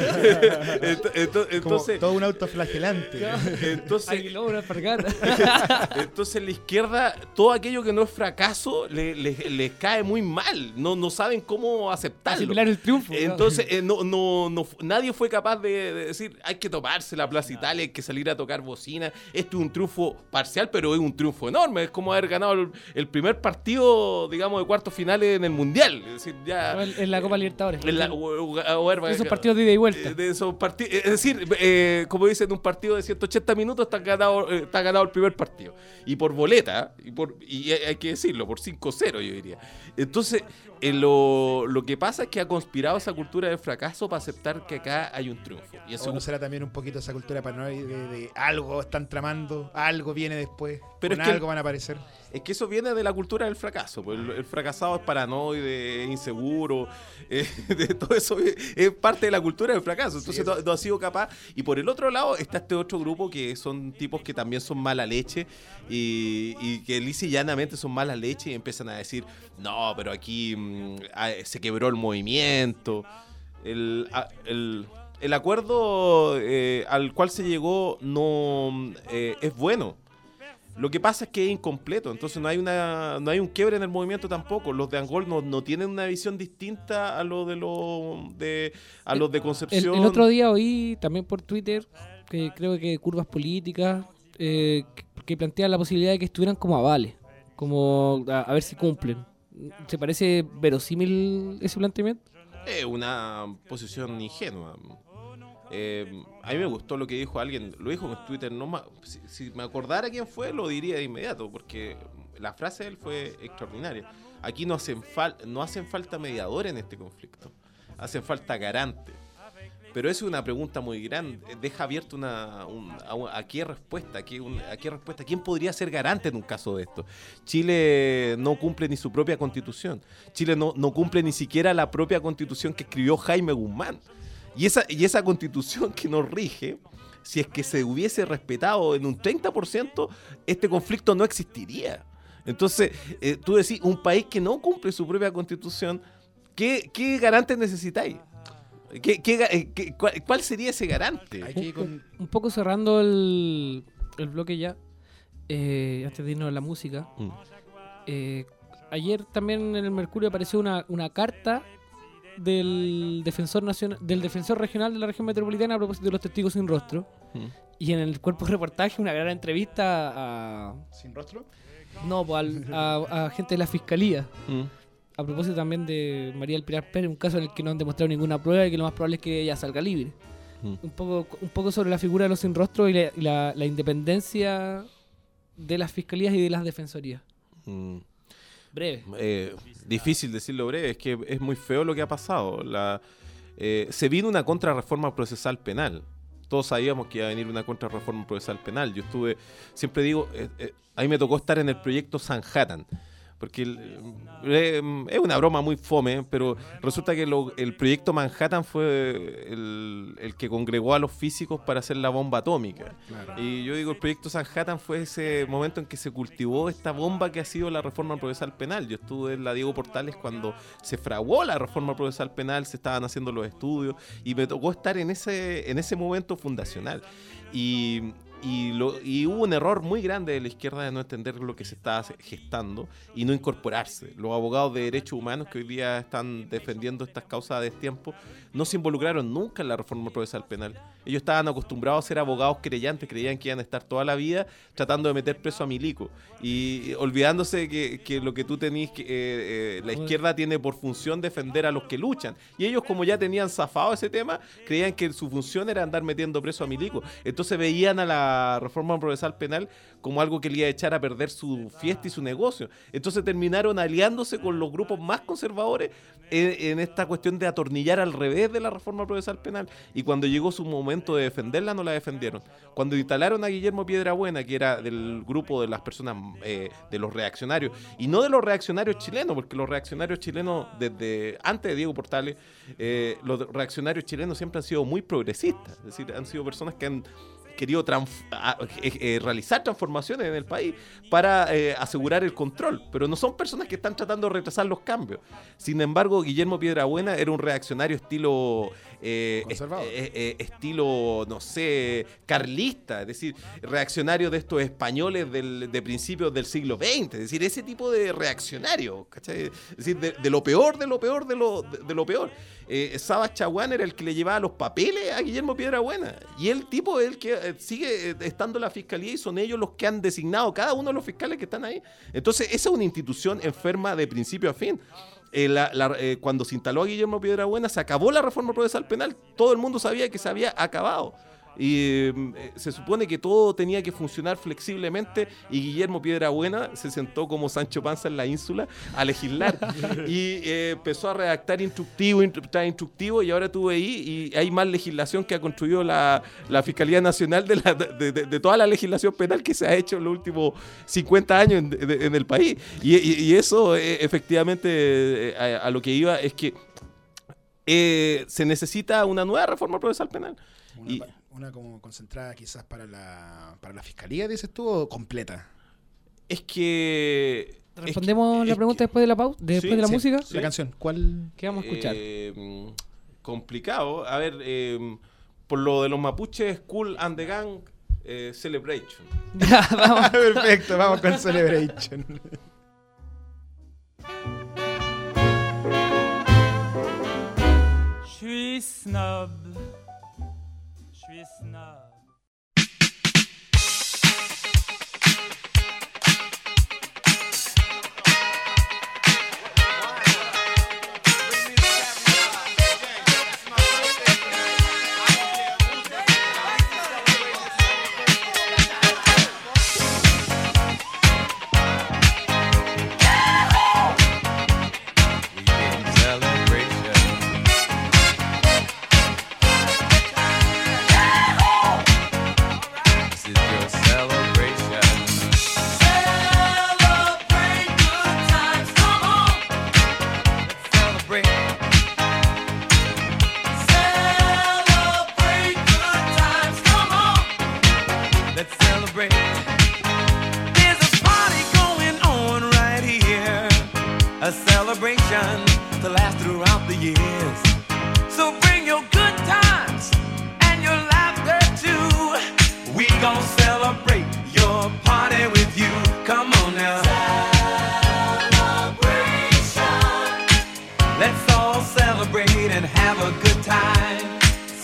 entonces, entonces todo un autoflagelante. Entonces, entonces, entonces la izquierda, todo aquello que no es fracaso, les le, le cae muy mal. No, no saben cómo aceptarlo. Asimilar el triunfo. Entonces, eh, no, no, no, nadie fue capaz de, de decir, hay que tomarse la Plaza Italia, hay que salir a tocar bocina. Esto es un triunfo parcial, pero es un triunfo enorme. Es como haber ganado el, el primer partido, digamos, de cuartos finales en el Mundial. Es decir, ya... En la Copa Libertadores. En la, o, o, o, o, esos partidos de ida y vuelta. De esos partid- es decir, eh, como dicen, un partido de ciento ochenta minutos está ganado, eh, está ganado el primer partido. Y por boleta, y, por, y hay que decirlo, por cinco cero yo diría. Entonces, eh, lo, lo que pasa es que ha conspirado esa cultura del fracaso para aceptar que acá hay un triunfo. Y eso ¿O no será también un poquito esa cultura paranoide de, de algo están tramando, algo viene después, pero con es que algo van a aparecer? Es que eso viene de la cultura del fracaso. Pues el, el fracasado es paranoide, es inseguro, eh, de todo eso es, es parte de la cultura del fracaso. Entonces sí, no, no ha sido capaz. Y por el otro lado está este otro grupo que son tipos que también son mala leche y, y que lisa y llanamente son mala leche y empiezan a decir, no, pero aquí mmm, se quebró el movimiento. El... el El acuerdo eh, al cual se llegó no eh, es bueno. Lo que pasa es que es incompleto, entonces no hay una no hay un quiebre en el movimiento tampoco. Los de Angol no, no tienen una visión distinta a los de los de a los de Concepción. El, el otro día oí también por Twitter que creo que Curvas Políticas eh, que, que plantean la posibilidad de que estuvieran como avales, como a, a ver si cumplen. ¿Se parece verosímil ese planteamiento? Es eh, una posición ingenua. Eh, a mí me gustó lo que dijo alguien, lo dijo en Twitter, no más, si, si me acordara quién fue, lo diría de inmediato, porque la frase de él fue extraordinaria. Aquí no hacen, fal- no hacen falta mediadores en este conflicto, hacen falta garantes. Pero eso es una pregunta muy grande, deja abierto una, un, a, a qué respuesta, a qué, un, a qué respuesta, ¿quién podría ser garante en un caso de esto? Chile no cumple ni su propia constitución, Chile no, no cumple ni siquiera la propia constitución que escribió Jaime Guzmán. Y esa, y esa constitución que nos rige, si es que se hubiese respetado en un treinta por ciento, este conflicto no existiría. Entonces, eh, tú decís, un país que no cumple su propia constitución, ¿qué, qué garante necesitáis? ¿Qué, qué, qué, cuál, ¿Cuál sería ese garante? Hay que ir con... un, un poco cerrando el, el bloque ya, eh, antes de irnos a la música. Mm. Eh, ayer también en el Mercurio apareció una, una carta del defensor nacional, del defensor regional de la región metropolitana a propósito de los testigos sin rostro. Mm. Y en el cuerpo de reportaje una gran entrevista a... ¿Sin rostro? No, pues al, a, a gente de la fiscalía. Mm. A propósito también de María del Pilar Pérez, un caso en el que no han demostrado ninguna prueba y que lo más probable es que ella salga libre. Mm. Un poco un poco sobre la figura de los sin rostro y la, y la, la independencia de las fiscalías y de las defensorías. Mm. Breve. Eh, difícil decirlo breve, es que es muy feo lo que ha pasado. La, eh, se vino una contrarreforma procesal penal. Todos sabíamos que iba a venir una contrarreforma procesal penal. Yo estuve, siempre digo, eh, eh, a mí me tocó estar en el proyecto Sanhattan. Porque el, eh, es una broma muy fome, pero resulta que lo, el proyecto Manhattan fue el, el que congregó a los físicos para hacer la bomba atómica. Claro. Y yo digo, el proyecto Manhattan fue ese momento en que se cultivó esta bomba que ha sido la reforma procesal penal. Yo estuve en la Diego Portales cuando se fraguó la reforma procesal penal, se estaban haciendo los estudios, y me tocó estar en ese, en ese momento fundacional. Y... y, lo, y hubo un error muy grande de la izquierda de no entender lo que se estaba gestando y no incorporarse. Los abogados de derechos humanos que hoy día están defendiendo estas causas a destiempo no se involucraron nunca en la reforma procesal penal. Ellos estaban acostumbrados a ser abogados querellantes, creían que iban a estar toda la vida tratando de meter preso a Milico y olvidándose que, que lo que tú tenés, que, eh, eh, la izquierda tiene por función defender a los que luchan. Y ellos, como ya tenían zafado ese tema, creían que su función era andar metiendo preso a Milico. Entonces veían a la reforma procesal penal como algo que le iba a echar a perder su fiesta y su negocio. Entonces terminaron aliándose con los grupos más conservadores en, en esta cuestión de atornillar al revés de la reforma procesal penal. Y cuando llegó su momento de defenderla, no la defendieron. Cuando instalaron a Guillermo Piedrabuena, que era del grupo de las personas, eh, de los reaccionarios, y no de los reaccionarios chilenos, porque los reaccionarios chilenos, desde antes de Diego Portales, eh, los reaccionarios chilenos siempre han sido muy progresistas, es decir, han sido personas que han querido transf- a, eh, eh, realizar transformaciones en el país para eh, asegurar el control, pero no son personas que están tratando de retrasar los cambios. Sin embargo, Guillermo Piedrabuena era un reaccionario estilo eh, Conservador. est- eh, eh, estilo, no sé, carlista, es decir, reaccionario de estos españoles del, de principios del siglo veinte, es decir, ese tipo de reaccionario, ¿cachai? Es decir, de, de lo peor, de lo peor, de lo, de, de lo peor. Eh, Sabas Chaguán era el que le llevaba los papeles a Guillermo Piedrabuena, y el tipo es el que eh, sigue eh, estando en la fiscalía, y son ellos los que han designado cada uno de los fiscales que están ahí. Entonces esa es una institución enferma de principio a fin. Eh, la, la, eh, cuando se instaló a Guillermo Piedrabuena se acabó la reforma procesal penal, todo el mundo sabía que se había acabado. Y eh, se supone que todo tenía que funcionar flexiblemente, y Guillermo Piedrabuena se sentó como Sancho Panza en la ínsula a legislar y eh, empezó a redactar instructivo, instructivo, instructivo, y ahora tú veí y hay más legislación que ha construido la, la Fiscalía Nacional de, la, de, de, de toda la legislación penal que se ha hecho en los últimos cincuenta años en, de, en el país. Y, y, y eso eh, efectivamente eh, a, a lo que iba es que eh, se necesita una nueva reforma procesal penal. Una, Y, una como concentrada quizás para la, para la fiscalía, dices tú, o completa. es que... Respondemos es que- la es pregunta que- después de la pausa, después Sí, de la sí, música. sí. La canción, ¿cuál? ¿Qué vamos a escuchar? Eh, complicado. A ver, eh, por lo de los mapuches, Cool and the Gang, eh, Celebration. Ya, vamos. Perfecto, vamos con Celebration. Je suis snob, je suis snob. A celebration to last throughout the years. So bring your good times and your laughter too. We gon' celebrate your party with you. Come on now. Celebration. Let's all celebrate and have a good time.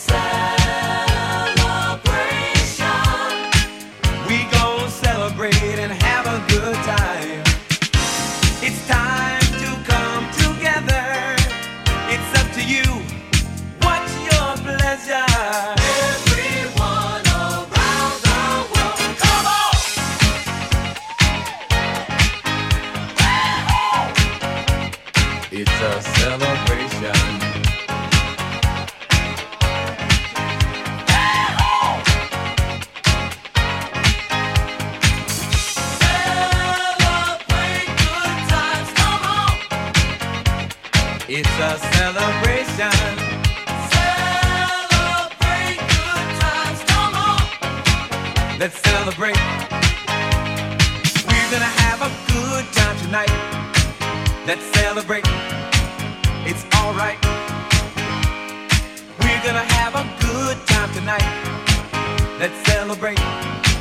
Celebration. We gon' celebrate and have a good time. It's time to come together. It's up to you. What's your pleasure? Everyone around the world, come on! It's a celebration. It's a celebration. Celebrate good times, come on. Let's celebrate. We're gonna have a good time tonight. Let's celebrate. It's alright. We're gonna have a good time tonight. Let's celebrate.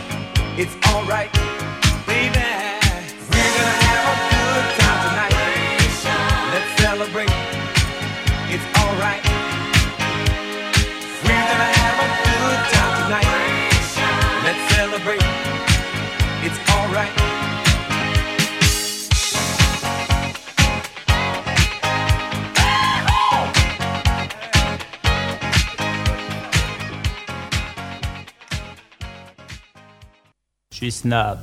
It's alright, baby. We're gonna have a good time tonight. Let's celebrate. It's alright. We're gonna have a good time tonight. Let's celebrate. It's alright. Je suis snob.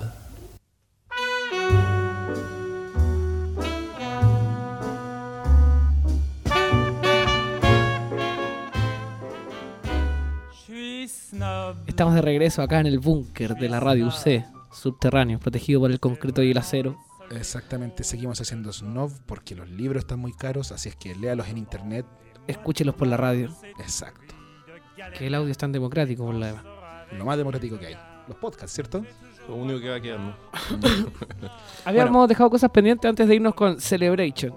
Estamos de regreso acá en el búnker de la radio U C, subterráneo, protegido por el concreto y el acero. Exactamente, seguimos haciendo snob porque los libros están muy caros, así es que léalos en internet. Escúchelos por la radio. Exacto. Que el audio es tan democrático por la demás. Lo más democrático que hay. Los podcasts, ¿cierto? Lo único que va quedando. Habíamos Bueno. dejado cosas pendientes antes de irnos con Celebration.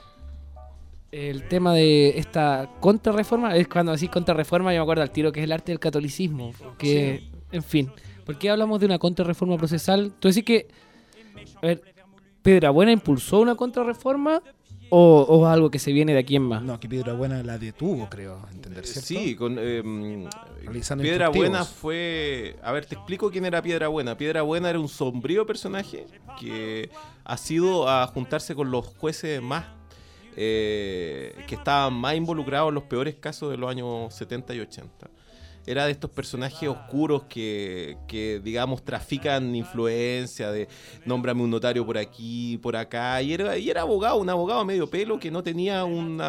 El tema de esta contrarreforma, es cuando decís contrarreforma yo me acuerdo al tiro que es el arte del catolicismo. Que, en fin, ¿por qué hablamos de una contrarreforma procesal? Tú decís que, a ver, ¿Piedrabuena impulsó una contrarreforma o, o algo que se viene de aquí en más? No, que Piedrabuena la detuvo, creo, entender, ¿cierto? Sí, con eh, Realizando Piedrabuena instructivos. fue... A ver, te explico quién era Piedrabuena. Piedrabuena era un sombrío personaje que ha sido a juntarse con los jueces más eh, que estaban más involucrados en los peores casos de los años setenta y ochenta. Era de estos personajes oscuros que, que, digamos, trafican influencia, de nómbrame un notario por aquí, por acá, y era, y era abogado, un abogado medio pelo que no tenía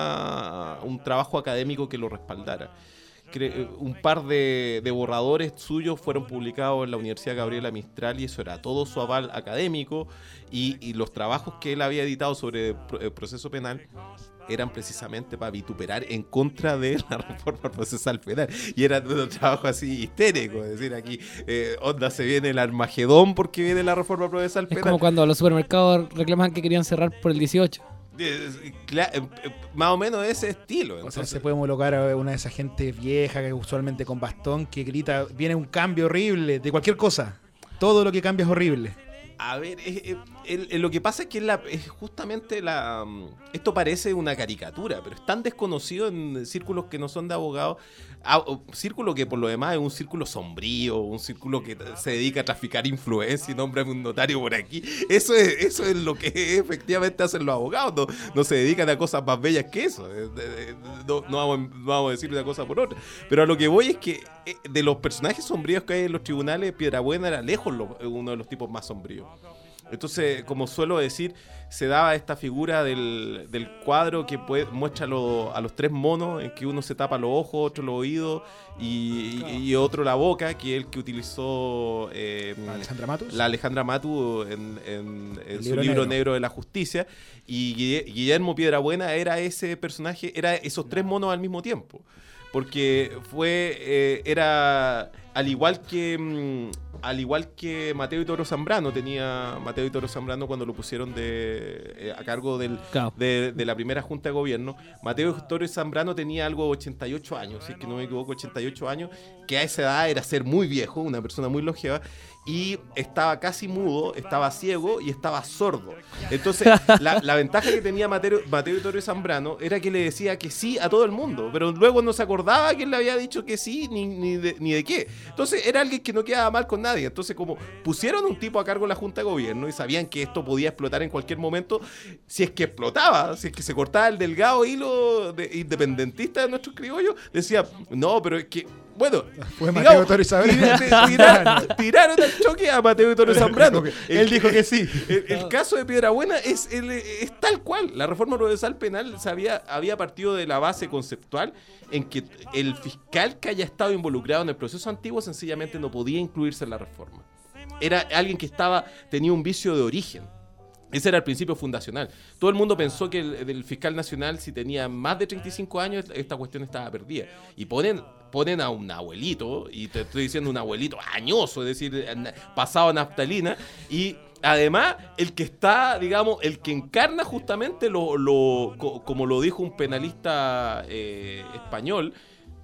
una, un trabajo académico que lo respaldara. Cre- Un par de, de borradores suyos fueron publicados en la Universidad Gabriela Mistral y eso era todo su aval académico y, y los trabajos que él había editado sobre pro- el proceso penal eran precisamente para vituperar en contra de la reforma procesal penal. Y eran un trabajo así histérico, es decir, aquí eh, onda se viene el Armagedón porque viene la reforma procesal Es penal. como cuando los supermercados reclaman que querían cerrar por el dieciocho. Eh, cla- eh, eh, más o menos ese estilo. O sea, Entonces, se puede homologar a una de esas gente vieja, que usualmente con bastón, que grita, viene un cambio horrible, de cualquier cosa. Todo lo que cambia es horrible. A ver, es- es- el- el- lo que pasa es que es, la- es justamente la... mm, Esto parece una caricatura, pero es tan desconocido en círculos que no son de abogados. Ah, o- círculo que por lo demás es un círculo sombrío, un círculo que se dedica a traficar influencia y nómbrame un notario por aquí. Eso es, eso es lo que efectivamente hacen los abogados. No, no se dedican a cosas más bellas que eso. Eh, eh, eh, No, no vamos, no vamos a decir una cosa por otra. Pero a lo que voy es que eh, de los personajes sombríos que hay en los tribunales, Piedrabuena era lejos lo- uno de los tipos más sombríos. Entonces, como suelo decir, se daba esta figura del, del cuadro que puede, muestra lo- a los tres monos, en que uno se tapa los ojos, otro los oídos y, y- y otro la boca, que es el que utilizó eh, Alejandra Matus. la Alejandra Matu en, en- en El su libro libro negro. negro. de la justicia. Y Guille- Guillermo Piedrabuena era ese personaje, era esos tres monos al mismo tiempo. Porque fue, eh, era, al igual que mm, al igual que Mateo y Toro Zambrano, tenía Mateo y Toro Zambrano cuando lo pusieron de, eh, a cargo del, Claro. de, de la primera junta de gobierno. Mateo y Toro Zambrano tenía algo de ochenta y ocho años, si es que no me equivoco, ochenta y ocho años, que a esa edad era ser muy viejo, una persona muy longeva, y estaba casi mudo, estaba ciego y estaba sordo. Entonces, la, la ventaja que tenía Mateo, Mateo y Toro Zambrano era que le decía que sí a todo el mundo, pero luego no se acordaba que él le había dicho que sí ni, ni, de, ni de qué. Entonces, era alguien que no quedaba mal con nadie. Entonces, como pusieron un tipo a cargo de la Junta de Gobierno y sabían que esto podía explotar en cualquier momento, si es que explotaba, si es que se cortaba el delgado hilo de, independentista de nuestros criollos, decía, no, pero es que, bueno, Fue digamos, Mateo Toro y Zambrano. tira- tira- tiraron al choque a Mateo y Toro Zambrano. Él dijo que sí. El, el caso de Piedrabuena es, el- es tal cual. La reforma procesal penal se había, había partido de la base conceptual en que el fiscal que haya estado involucrado en el proceso antiguo sencillamente no podía incluirse en la reforma. Era alguien que estaba tenía un vicio de origen. Ese era el principio fundacional. Todo el mundo pensó que el, el fiscal nacional, si tenía más de treinta y cinco años, esta cuestión estaba perdida. Y ponen, ponen a un abuelito, y te estoy diciendo un abuelito añoso, es decir, pasado a naftalina, y además el que está, digamos, el que encarna justamente lo, lo co- como lo dijo un penalista eh, español,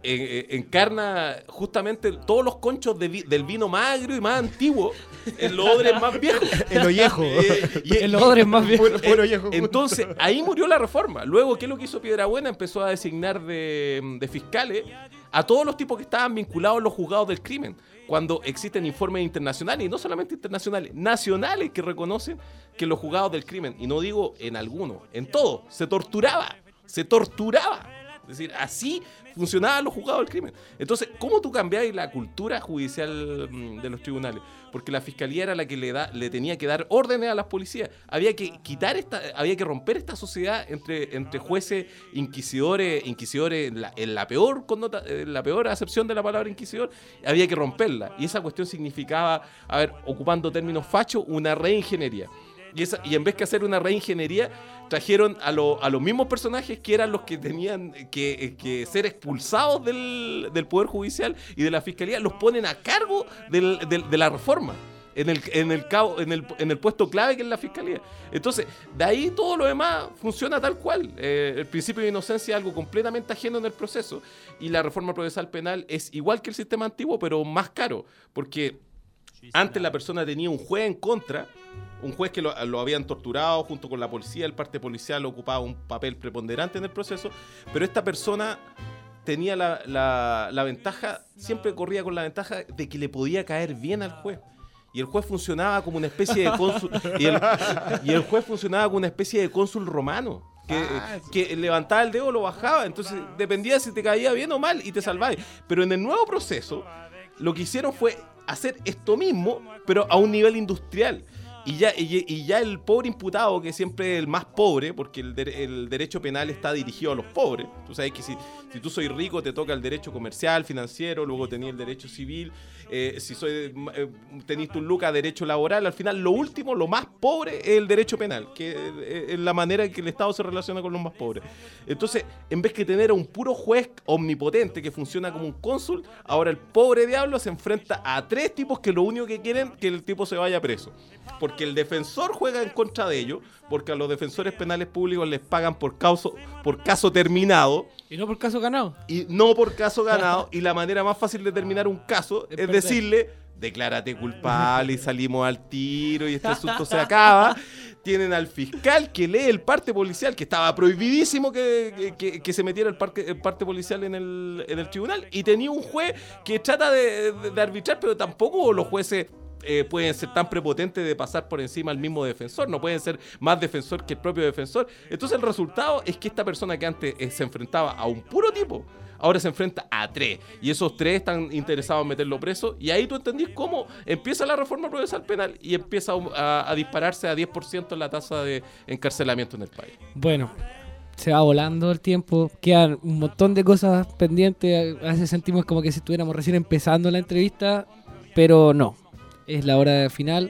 eh, encarna justamente todos los conchos de vi, del vino más agrio y más antiguo en los odres más viejos. El ollejo. Eh, y, En los odres más viejos. Puro- puro ollejo. Entonces, ahí murió la reforma. Luego, ¿qué es lo que hizo Piedrabuena? Empezó a designar de, de fiscales a todos los tipos que estaban vinculados a los juzgados del crimen. Cuando existen informes internacionales, y no solamente internacionales, nacionales, que reconocen que los juzgados del crimen, y no digo en algunos, en todos, se torturaba, se torturaba. Es decir, así funcionaban los juzgados del crimen. Entonces, ¿cómo tú cambiáis la cultura judicial mm, de los tribunales? Porque la fiscalía era la que le, da, le tenía que dar órdenes a las policías. Había que quitar esta, había que romper esta sociedad entre, entre jueces, inquisidores, inquisidores en la, en la peor connota, en la peor acepción de la palabra inquisidor, había que romperla. Y esa cuestión significaba, a ver, ocupando términos fachos, una reingeniería. Y, esa, y en vez que hacer una reingeniería, trajeron a, lo, a los mismos personajes que eran los que tenían que, que ser expulsados del, del Poder Judicial y de la Fiscalía, los ponen a cargo del, del, de la reforma, en el, en, el, cabo- en, el, en el puesto clave que es la Fiscalía. Entonces, de ahí todo lo demás funciona tal cual. Eh, el principio de inocencia es algo completamente ajeno en el proceso, y la reforma procesal penal es igual que el sistema antiguo, pero más caro, porque antes la persona tenía un juez en contra, un juez que lo, lo habían torturado junto con la policía, el parte policial ocupaba un papel preponderante en el proceso, pero esta persona tenía la, la, la ventaja, siempre corría con la ventaja de que le podía caer bien al juez. Y el juez funcionaba como una especie de cónsul, y el, y el juez funcionaba como una especie de cónsul romano. Que, Ah, sí. que levantaba el dedo o lo bajaba, entonces dependía si te caía bien o mal y te salvabas. Pero en el nuevo proceso, lo que hicieron fue hacer esto mismo, pero a un nivel industrial. Y ya, y, y ya el pobre imputado, que siempre es el más pobre, porque el, de, el derecho penal está dirigido a los pobres. Tú sabes que si, si tú soy rico, te toca el derecho comercial, financiero, luego tenés el derecho civil. Eh, si soy eh, tenés tu lucas, derecho laboral. Al final, lo último, lo más pobre, es el derecho penal, que es la manera en que el Estado se relaciona con los más pobres. Entonces, en vez que tener a un puro juez omnipotente que funciona como un cónsul, ahora el pobre diablo se enfrenta a tres tipos que lo único que quieren es que el tipo se vaya preso. Porque el defensor juega en contra de ellos, porque a los defensores penales públicos les pagan por, causa, por caso terminado Y no por caso ganado. y no por caso ganado. Y la manera más fácil de terminar un caso Es es, perder. decirle: declárate culpable y salimos al tiro y este asunto se acaba. Tienen al fiscal que lee el parte policial, que estaba prohibidísimo que, que, que se metiera el, parque, el parte policial en el, en el tribunal, y tenía un juez que trata de, de, de arbitrar, pero tampoco los jueces eh, pueden ser tan prepotentes de pasar por encima al mismo defensor, no pueden ser más defensor que el propio defensor. Entonces el resultado es que esta persona que antes eh, se enfrentaba a un puro tipo, ahora se enfrenta a tres, y esos tres están interesados en meterlo preso, y ahí tú entendís cómo empieza la reforma procesal penal y empieza a, a dispararse a diez por ciento la tasa de encarcelamiento en el país. Bueno, se va volando el tiempo, quedan un montón de cosas pendientes, a veces sentimos como que si estuviéramos recién empezando la entrevista, pero no, es la hora final.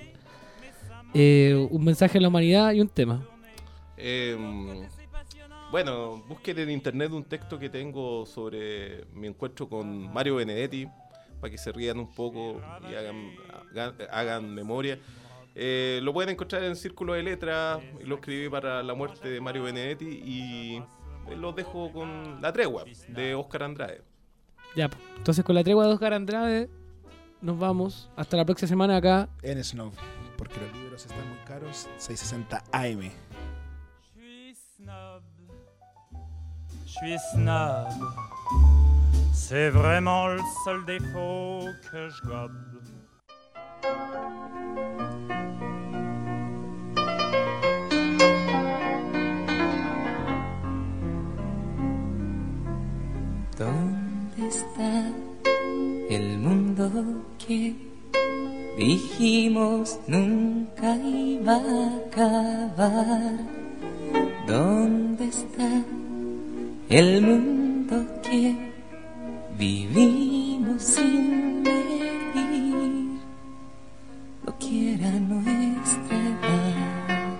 Eh, un mensaje a la humanidad y un tema. Eh, bueno, busquen en internet un texto que tengo sobre mi encuentro con Mario Benedetti, para que se rían un poco y hagan, hagan, hagan memoria. Eh, lo pueden encontrar en Círculo de Letras, lo escribí para la muerte de Mario Benedetti, y los dejo con La Tregua, de Óscar Andrade. Ya, pues, entonces con la tregua de Óscar Andrade nos vamos. Hasta la próxima semana acá. En Snob, porque los libros están muy caros. seiscientos sesenta A M. Je suis snob, je suis snob. C'est vraiment le seul défaut que je gobe. ¿Dónde está el mundo que dijimos nunca iba a acabar? ¿Dónde está el mundo que vivimos sin medir lo que era nuestra edad?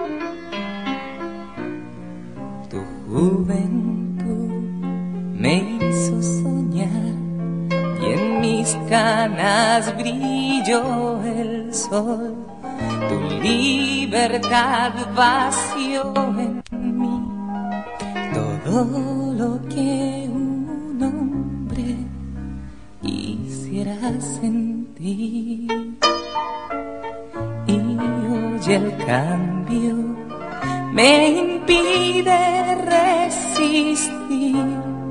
Tu juventud me hizo soñar y en mis canas brilló el sol. Tu libertad vació en mí todo lo que un hombre existir. Y hoy el cambio me impide resistir.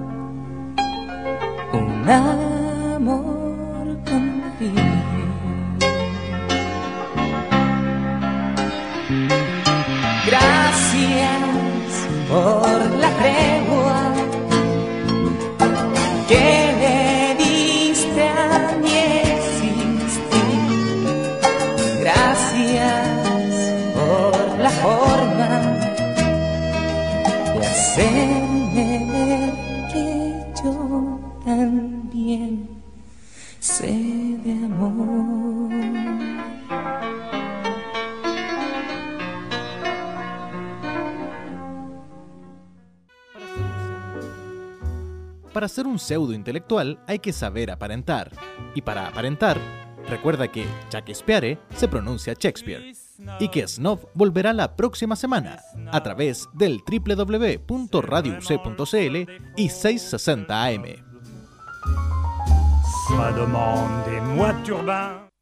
Un amor contigo. Gracias por la tregua que le diste a mi existir. Gracias por la forma de hacerme ver que yo también sé de amor. Para ser un pseudo intelectual hay que saber aparentar. Y para aparentar, recuerda que Shakespeare se pronuncia Shakespeare. Y que Snob volverá la próxima semana a través del doble u doble u doble u punto radio u c punto c l y seiscientos sesenta A M. Ça demande des mois de turbin.